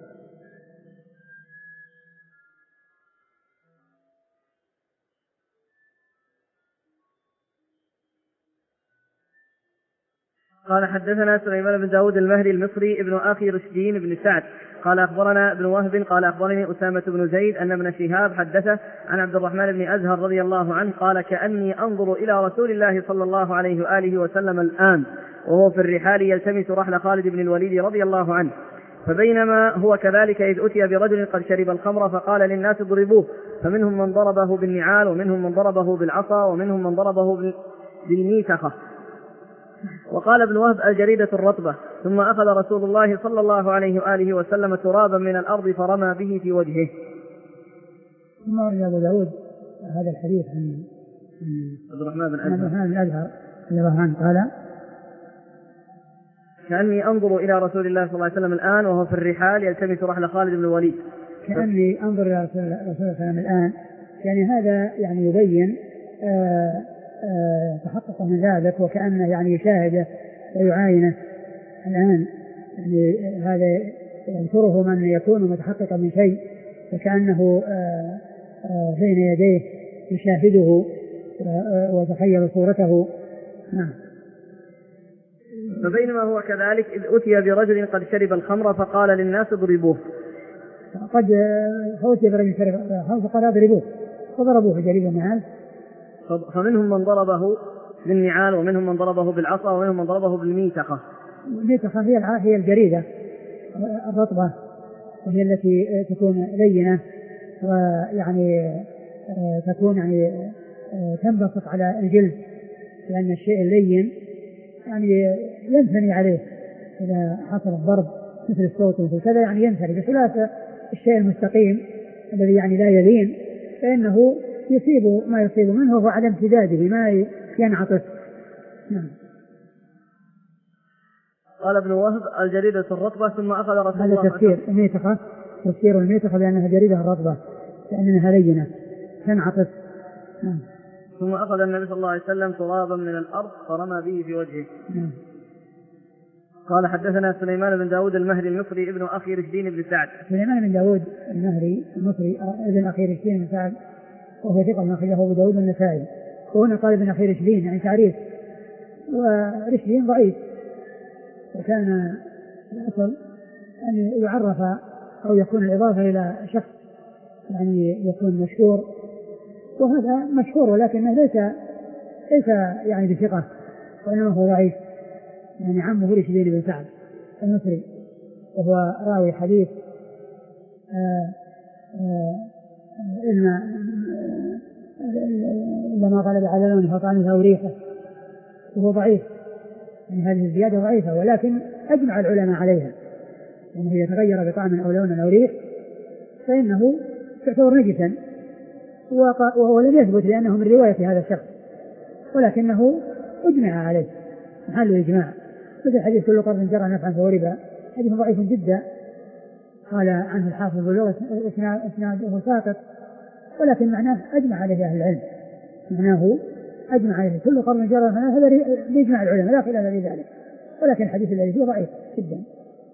قال حدثنا سليمان بن داود المهري المصري ابن أخي رشدين بن سعد قال أخبرنا ابن وهب قال أخبرني أسامة بن زيد أن ابن شهاب حدثه عن عبد الرحمن بن أزهر رضي الله عنه قال كأني أنظر إلى رسول الله صلى الله عليه وآله وسلم الآن وهو في الرحال يلتمس رحل خالد بن الوليد رضي الله عنه، فبينما هو كذلك إذ أتي برجل قد شرب الخمر فقال للناس ضربوه، فمنهم من ضربه بالنعال ومنهم من ضربه بالعصا ومنهم من ضربه بالميتخة. وقال ابن وهب الجريدة الرطبة. ثم أخذ رسول الله صلى الله عليه وآله وسلم ترابا من الأرض فرمى به في وجهه. ثم ورد أبو داود هذا الحديث عن عبد الرحمن بن أزهر رضي الله عنه قال كأني أنظر إلى رسول الله صلى الله عليه وسلم الآن وهو في الرحال يلتمس رحل خالد بن الوليد. كأني أنظر إلى رسول الله صلى الله عليه وسلم الآن، يعني هذا يعني يبين آه آه تحقق من ذلك، وكأنه يعني يشاهده ويعاينه الآن، يعني هذا ينكره من يكون متحققا من شيء فكأنه آه آه بين يديه يشاهده وتخيل صورته. نعم. فبينما هو كذلك إذ أتي برجل قد شرب الخمر فقال للناس اضربوه. قد فأتي برجل شرب الخمر فقال اضربوه فضربوه جريب النعال. فمنهم من ضربه بالنعال ومنهم من ضربه بالعصا ومنهم من ضربه بالميتخة. الميتخة هي هي الجريدة الرطبة، وهي التي تكون لينة ويعني تكون يعني تنبسط على الجلد، لأن الشيء اللين يعني ينثني عليه إذا حصل الضرب مثل الصوت مثل كذا، يعني ينثني، بخلاف الشيء المستقيم الذي يعني لا يلين فإنه يصيب ما يصيب منه وهو عدم امتداده ما ينعطف. نعم. قال ابن وهب الجريدة الرطبة. ثم أخذ رسول الله هذا تفسير الميتخة، تفسير الميتخة بأنها جريدة الرطبة لأنها لينة تنعطف. نعم. ثم أخذ النبي صلى الله عليه وسلم ترابا من الأرض فرمى به في وجهه. نعم. قال حدثنا سليمان بن داود المهري المصري ابن أخي رشدين بن سعد. سليمان بن داود المهري المصري ابن أخي رشدين بن سعد وهو ثقة من أخرجه أبو داود النسائي، وهنا قال ابن أخي رشدين يعني تعريف، ورشدين ضعيف، وكان الأصل أن يعرف أو يكون الإضافة إلى شخص يعني يكون مشهور وهذا مشهور ولكنه ليس ليس يعني بثقة، وإنما هو ضعيف. يعني عمه رشدين بن سعد المصري، وهو راوي حديث إن لما غلب على لونه فطعمه وريحه، وهو ضعيف. يعني هذه الزيادة ضعيفة، ولكن أجمع العلماء عليها، أنه إذا تغير بطعم أو لون أو ريح فإنه يعتبر نجسا، وهو لم يثبت لأنه من رواية هذا الشخص، ولكنه أجمع عليه محل الإجماع. مثل حديث كل قرن جرى نفعا فهو ربا، حديث ضعيف جدا قال عنه الحافظ باللغة إسناده ساقط، ولكن معناه أجمع عليه أهل العلم، معناه أجمع عليه كل قرن جرى، هذا بإجماع العلماء لا خلاف في ذلك، ولكن الحديث الذي فيه ضعيف جدا.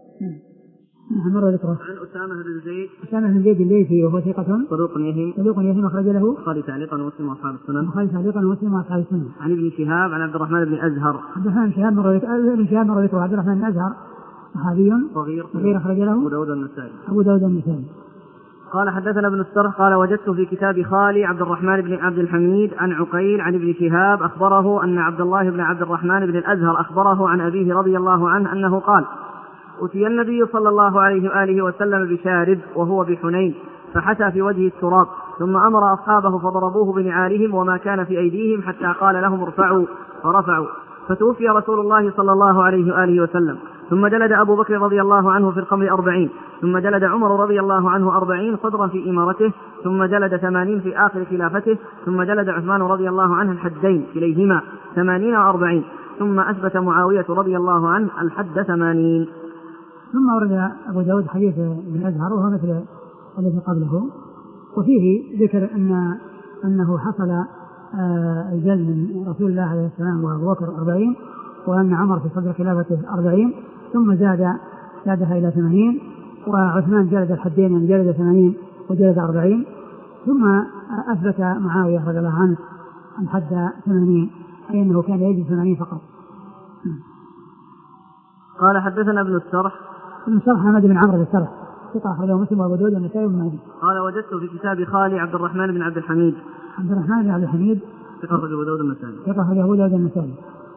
مرة ذكره عن أسامة بن زيد أسامة بن زيد الليثي وهو ثقة صدوق يهم صدوق يهم أخرج له البخاري تعليقا ومسلم وأصحاب السنن البخاري تعليقا ومسلم وأصحاب السنن. عن ابن شهاب عن عبد الرحمن بن أزهر عبد الرحمن بن شهاب مرة ابن شهاب مرة ذكره عبد الرحمن بن أزهر صحابي صغير صغير أخرج له أبو داود النسائي أبو داود النسائي. قال حدثنا ابن السرح قال وجدت في كتاب خالي عبد الرحمن بن عبد الحميد عن عقيل عن ابن شهاب أخبره أن عبد الله بن عبد الرحمن بن الأزهر أخبره عن أبيه رضي الله عنه أنه قال أتي النبي صلى الله عليه وآله وسلم بشارب وهو بحنين فحتى في وجهه التراب، ثم أمر أصحابه فضربوه بنعالهم وما كان في أيديهم حتى قال لهم ارفعوا فرفعوا، فتوفي رسول الله صلى الله عليه وآله وسلم. ثم جلد أبو بكر رضي الله عنه في الخمر أربعين، ثم جلد عمر رضي الله عنه أربعين صدرا في إمارته، ثم جلد ثمانين في آخر خلافته، ثم جلد عثمان رضي الله عنه الحدين كليهما ثمانين وأربعين، ثم أثبت معاوية رضي الله عنه الحد ثمانين. ثم ورد أبو داود حديث ابن أزهر وهو مثل الذي قبله، وفيه ذكر أن أنه حصل الجلد من رسول الله عليه السلام وأبو بكر أربعين، وأن عمر في صدر خلافته أربعين، ثم زاد زادها إلى ثمانين، وعثمان جلد الحدين يعني جلد ثمانين وجلد أربعين، ثم أثبت معاوية رضي الله عنه الحد ثمانين، أي أنه كان يجلد ثمانين فقط. قال حدثنا ابن السرح ابن السرح حمد بن عمرو بن السرح ثقة أخرجه مسلم وأبو داود والنسائي وابن ماجه. قال وجدت في كتاب خالي عبد الرحمن بن عبد الحميد عبد الرحمن بن عبد الحميد ثقة أخرجه أبو داود والنسائي ثقة أخرجه أبو داود والنسائي.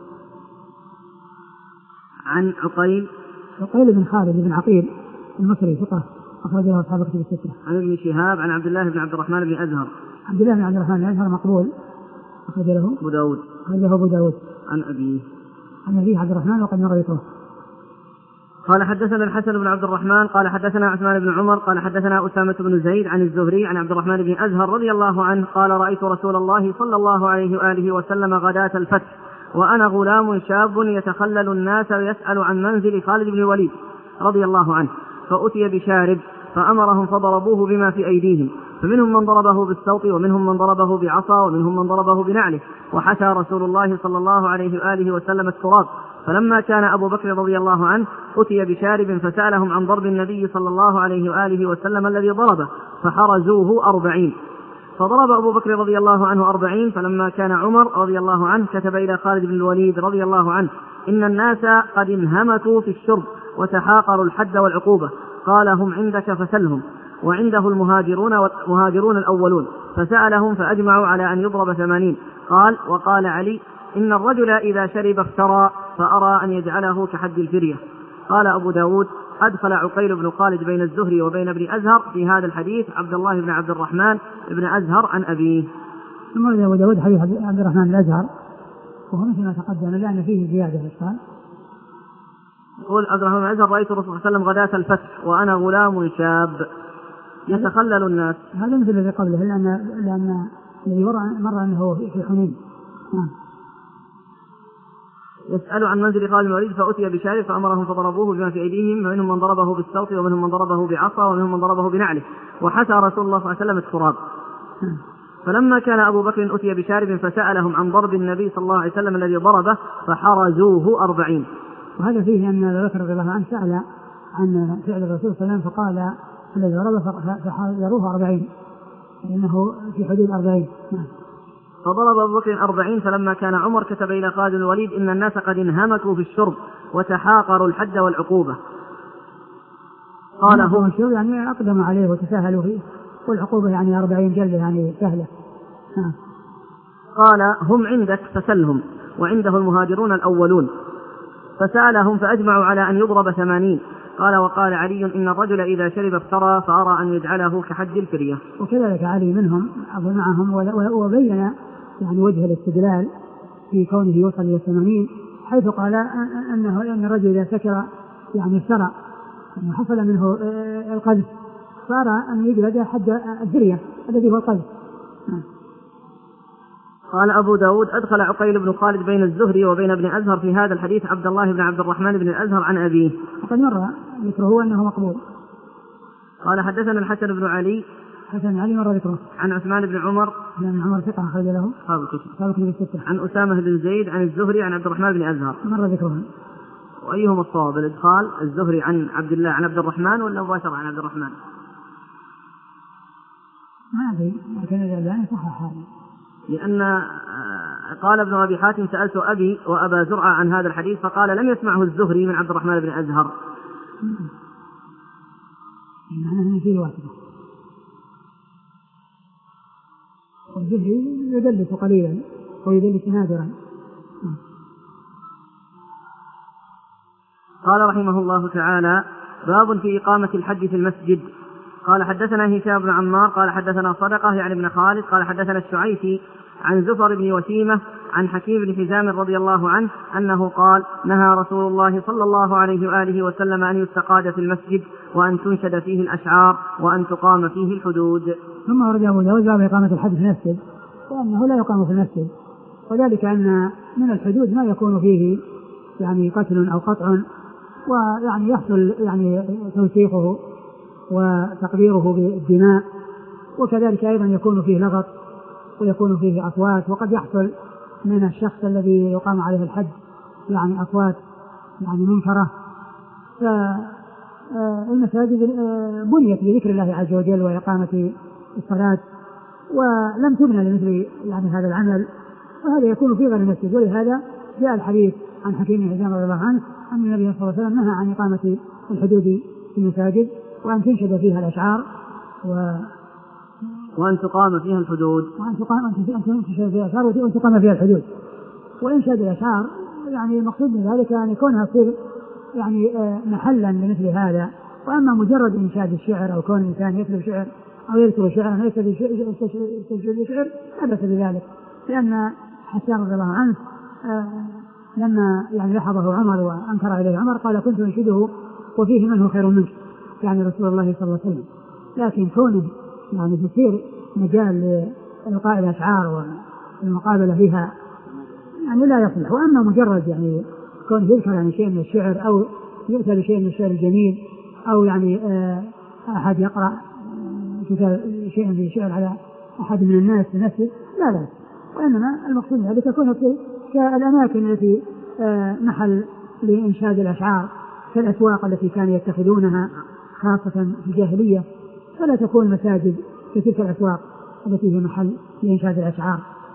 عن عقيل عقيل بن خالد بن عقيل المصري ثقة أخرجه أصحاب كتب الستة. عن ابن شهاب عن عبد الله بن عبد الرحمن بن أزهر عبد الله بن عبد الرحمن بن أزهر مقبول أخرج له أبو داود أخرجه أبو داود. عن أبيه عن أبيه عبد الرحمن وقد مر ذكره. قال حدثنا الحسن بن عبد الرحمن قال حدثنا عثمان بن عمر قال حدثنا أسامة بن زيد عن الزهري عن عبد الرحمن بن أزهر رضي الله عنه قال رأيت رسول الله صلى الله عليه وآله وسلم غداة الفتح وأنا غلام شاب يتخلل الناس ويسأل عن منزل خالد بن الوليد رضي الله عنه، فأتي بشارب فأمرهم فضربوه بما في أيديهم، فمنهم من ضربه بالسوط ومنهم من ضربه بعصا ومنهم من ضربه بنعله، وحثى رسول الله صلى الله عليه وآله وسلم التراب. فلما كان أبو بكر رضي الله عنه أتي بشارب فسألهم عن ضرب النبي صلى الله عليه وآله وسلم الذي ضربه فحرزوه أربعين، فضرب أبو بكر رضي الله عنه أربعين. فلما كان عمر رضي الله عنه كتب إلى خالد بن الوليد رضي الله عنه إن الناس قد انهمكوا في الشرب وتحاقروا الحد والعقوبة، قال هم عندك فسلهم، وعنده المهاجرون والمهاجرون الأولون، فسألهم فأجمعوا على أن يضرب ثمانين. قال وقال علي إن الرجل إذا شرب افترى فأرى أن يجعله كحد الفرية. قال أبو داود أدخل عقيل بن خالد بين الزهري وبين ابن أزهر في هذا الحديث عبد الله بن عبد الرحمن بن أزهر عن أبيه. ثم أبو داود حديث عبد الرحمن بن أزهر وهو مثل ما تقدم لأن فيه زيادة الإشكال. يقول عبد الرحمن بن أزهر رأيت الرسول صلى الله عليه وسلم غداة الفتح وأنا غلام شاب يتخلل الناس. هذا مثل الذي قبله لأن لأن الذي مر أنه في حنين. يسأل عن منزل خالد بن الوليد فأتي بشارب فأمرهم فضربوه بما في أيديهم، ومنهم من ضربه بالسوط ومنهم من ضربه بعصا ومنهم من ضربه بنعله، وحثى رسول الله صلى الله عليه وسلم التراب. فلما كان أبو بكر أتي بشارب فسألهم عن ضرب النبي صلى الله عليه وسلم الذي ضربه فحرزوه أربعين. وهذا فيه أن أبو بكر رضي الله عنه سأل عن فعل الرسول صلى الله عليه وسلم فقال الذي ضربه فحرزوه أربعين لأنه في حدود أربعين. فضرب أبو بكر أربعين. فلما كان عمر كتب إلى خالد بن الوليد إن الناس قد انهمكوا في الشرب وتحاقروا الحد والعقوبة. قال هو الشرب يعني أقدم عليه وتساهلوا فيه، والعقوبة يعني أربعين جلدة يعني سهلة قال هم عندك فسلهم، وعنده المهاجرون الأولون، فسألهم فأجمعوا على أن يضرب ثمانين. قال وقال علي إن الرجل إذا شرب افترى، فأرى أن يجعله كحد الفرية. وكذلك علي منهم أظن معهم، وبين يعني وجه الاستدلال في كونه يوصل إلى ثمانين، حيث قال أنه أن الرجل إذا سكر يعني افترى يعني حصل منه القذف، فأرى أن يجلد حد الفرية الذي هو القذف. قال أبو داود أدخل عقيل بن خالد بين الزهري وبين ابن أزهر في هذا الحديث عبد الله بن عبد الرحمن بن الأزهر عن أبيه، وقد مر ذكره أنه مقبول. قال حدثنا الحسن بن علي حسن علي مر ذكره عن عثمان بن عمر بن عمر ثقة أخرج له أصحاب الكتب الستة. عن أسامة بن زيد عن الزهري عن عبد الرحمن بن أزهر مر ذكره. وأيهما الصواب، الإدخال الزهري عن عبد الله عن عبد الرحمن ولا مباشرة عن عبد الرحمن؟ ما أدري، لكن الألباني صحح هذا، لأن قال ابن أبي حاتم سألت أبي وأبا زرعة عن هذا الحديث فقال لم يسمعه الزهري من عبد الرحمن بن أزهر. معناه فيه واسطة، والزهري يدلس قليلا ويدلس نادرا. قال رحمه الله تعالى باب في إقامة الحج في المسجد. قال حدثنا هشام بن عمار قال حدثنا صدقة يعني ابن خالد قال حدثنا الشعيثي عن زفر بن وسيمة عن حكيم بن حزام رضي الله عنه أنه قال نهى رسول الله صلى الله عليه وآله وسلم أن يستقاد في المسجد وأن تنشد فيه الأشعار وأن تقام فيه الحدود. ثم ورد أبو داود باب إقامة الحج في المسجد، وأنه لا يقام في المسجد، وذلك أن من الحدود ما يكون فيه يعني قتل أو قطع، ويعني يحصل يعني توثيقه وتقديره بالدماء، وكذلك أيضا يكون فيه لغط ويكون فيه أصوات، وقد يحصل من الشخص الذي يقام عليه الحج يعني أصوات يعني منكرة. فالمساجد بنيت بذكر الله عز وجل وإقامة الصلاة، ولم تبنى لمثل يعني هذا العمل، وهذا يكون في غير المسجد. ولهذا جاء الحديث عن حكيم بن حزام رضي الله عنه أن النبي صلى الله عليه وسلم نهى عن إقامة الحدود في المساجد وأن تنشد فيها الأشعار و وأن تقام فيها الحدود وأن تقام أن تنشد فيها الأشعار وأن تقام فيها الحدود. وإنشاد الأشعار يعني المقصود من ذلك أن يكونها تصير يعني محلا لمثل هذا. وأما مجرد إنشاد الشعر أو كون الإنسان يكتب شعر أو يذكر شعرا يستشهد شعر لا بأس بذلك، لأن حسان رضي الله عنه لما يعني لحظه عمر وأنكر إليه عمر قال كنت أنشده وفيه من هو خير منك، يعني رسول الله صلى الله عليه وسلم. لكن كونه يعني تصير مجال لإلقاء الأشعار والمقابلة فيها يعني لا يصلح. وأما مجرد يعني كونه يذكر يعني شيء من الشعر أو يؤتى بشيء من الشعر الجميل أو يعني أحد يقرأ شيء من الشعر على أحد من الناس في نفسه لا لا، وإنما المقصود هذا تكون كالأماكن التي محل لإنشاد الأشعار كالأسواق التي كانوا يتخذونها خاصة في الجاهلية، فلا تكون مساجد كتلك الأسواق التي هي محل لإنشاد الأشعار.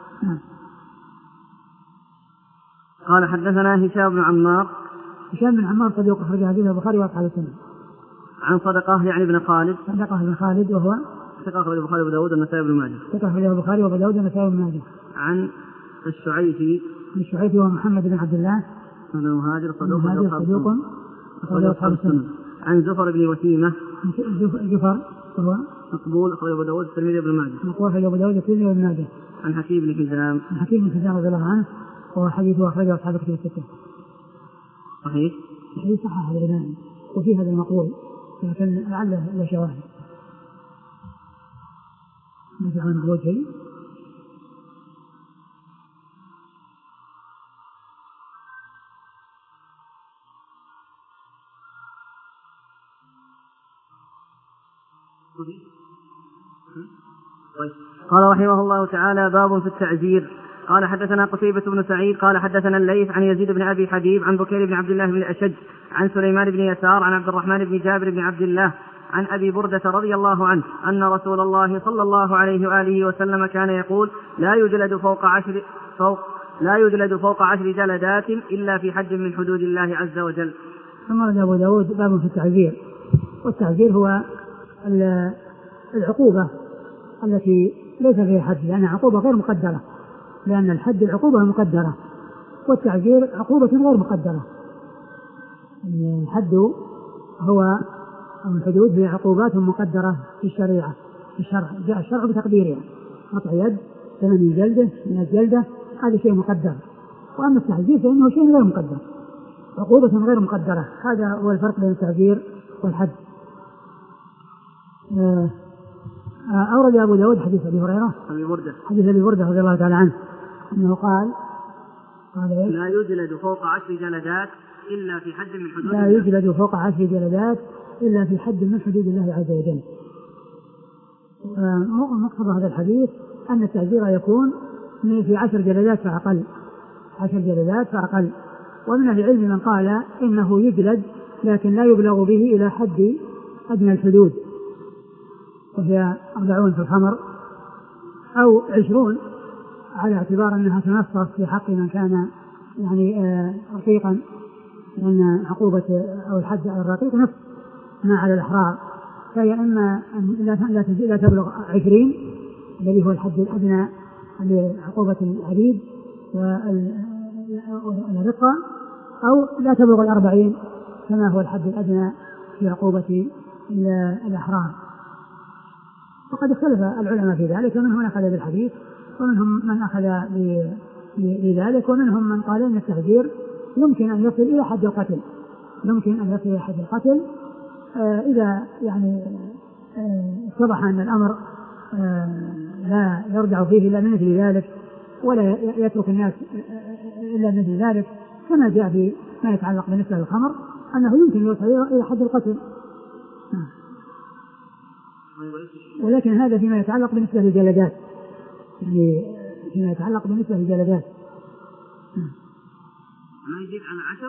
قال حدثنا هشام بن عمار هشام بن عمار صديق أخرج حديث البخاري وأصحاب السنة. عن صدقة يعني ابن خالد صدقة بن خالد وهو ثقة أخرج البخاري وأبو داود والنسائي وابن ماجه ثقة أخرج البخاري وأبو داود والنسائي وابن ماجه. عن الشعيثي الشعيثي وهو محمد بن عبد الله هذا مهاجر صدوق صدوق أخرج أصحاب السنة. عن زفر بن وسيمة زفر وهو مقبول أخرج أبو داود الترمذي وابن ماجه مقبول أخرج أبو داود الترمذي وابن ماجه. عن حكيم بن حزام عن حكيم بن حزام رضي الله عنه وهو حديثه أخرجه أصحاب الكتب الستة. صحيح صحيح صحح الإمام وفي هذا المقول لكن لعله لا شواهد مثل عن الوجه. قال رحمه الله تعالى باب في التعزير. قال حدثنا قتيبة بن سعيد قال حدثنا الليث عن يزيد بن أبي حبيب عن بكير بن عبد الله بن الأشج عن سليمان بن يسار عن عبد الرحمن بن جابر بن عبد الله عن أبي بردة رضي الله عنه أن رسول الله صلى الله عليه وآله وسلم كان يقول لا يجلد فوق عشر فوق لا يجلد فوق عشر جلدات إلا في حد من حدود الله عز وجل. ثم رد أبو داود باب في التعزير. والتعزير هو العقوبة التي ليس فيها حد، لأنها عقوبة غير مقدرة، لأن الحد العقوبة المقدرة والتعزير عقوبة غير مقدرة. الحد هو الحدود هي عقوبات مقدرة في الشريعة، في الشرع جاء الشرع بتقديرها، قطع يد، ثمن جلدة، من الجلدة، هذا شيء مقدر. وأما التعزير فإنه شيء غير مقدر، عقوبة غير مقدرة. هذا هو الفرق بين التعزير والحد. أورد أبو داود حديث أبي هريرة حديث أبي بردة رضي الله تعالى عنه أنه قال لا يجلد فوق عشر جلدات إلا في حد من حدود لا يجلد فوق عشر جلدات إلا في حد من حدود الله عز وجل. مقتضى هذا الحديث أن التعزير يكون في عشر جلدات فأقل، عشر جلدات فأقل. ومن أهل العلم من قال إنه يجلد لكن لا يبلغ به إلى حد أدنى الحدود، وهي أربعون في الخمر أو عشرون، على اعتبار أنها تنصص في حق من كان يعني رقيقا، لأن عقوبة أو الحد على الرقيق نفس ما على الأحرار، فهي إما أن لا تبلغ عشرين الذي هو الحد الأدنى لعقوبة العبيد والرقة، أو لا تبلغ الأربعين كما هو الحد الأدنى في عقوبة الأحرار. وقد اختلف العلماء في ذلك، ومنهم من أخذ بالحديث ومنهم من أخذ بذلك، ومنهم من قال إن التعزير يمكن أن يصل إلى حد القتل، يمكن أن يصل إلى حد القتل آه إذا يعني اتضح آه أن الأمر آه لا يرجع فيه إلا من مثل ذلك، ولا يترك الناس إلا من مثل ذلك، كما جاء في ما يتعلق بالنسبة للخمر أنه يمكن يوصل إلى حد القتل. ولكن هذا فيما يتعلق بالنسبة للجلدات، يعني فيما يتعلق بالنسبة للجلدات ما يزيد عن عشر.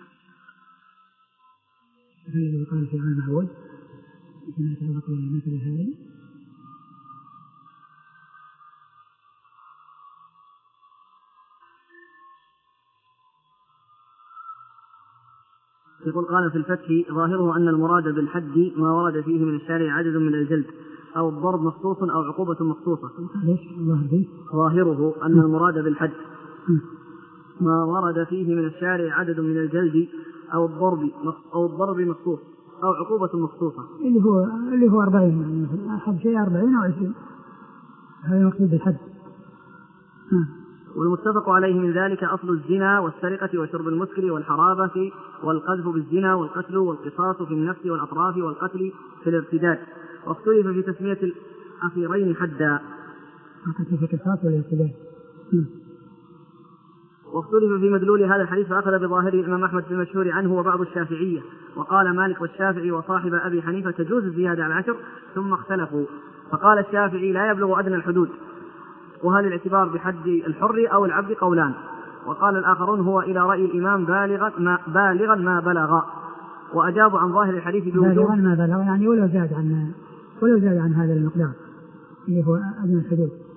هذا يقال في عام معود فيما يتعلق بالمثل هذا. يقول قال في الفتح ظاهره أن المراد بالحد ما ورد فيه من الشارع عدد من الجلد أو الضرب مخصوص أو عقوبة مخصوصة. ظاهره أن المراد بالحد ما ورد فيه من الشارع عدد من الجلد أو الضرب أو الضرب مخصوص أو عقوبة مخصوصة، اللي هو اللي هو أربعين، يعني حد شيء أربعين أو عشرين، هذا المقصود بالحد. والمتفق عليه من ذلك أصل الزنا والسرقة وشرب المسكر والحرابة والقذف بالزنا والقتل والقصاص في النفس والأطراف والقتل في الارتداد. واختلف في تسمية الأخيرين حدا، واختلف في مدلول هذا الحديث، فأخذ بظاهره الإمام أحمد في المشهور عنه وبعض الشافعية، وقال مالك والشافعي وصاحب أبي حنيفة تجوز الزيادة على عشر، ثم اختلفوا، فقال الشافعي لا يبلغ أدنى الحدود، وهل الاعتبار بحد الحر أو العبد قولان، وقال الآخرون هو إلى رأي الإمام بالغا ما, بالغا ما بلغ، وأجابوا عن ظاهر الحديث بوجوب بالغا ما بلغ، يعني ولو زاد عن ولو زاد عن هذا المقدار اللي هو أدنى الحدود.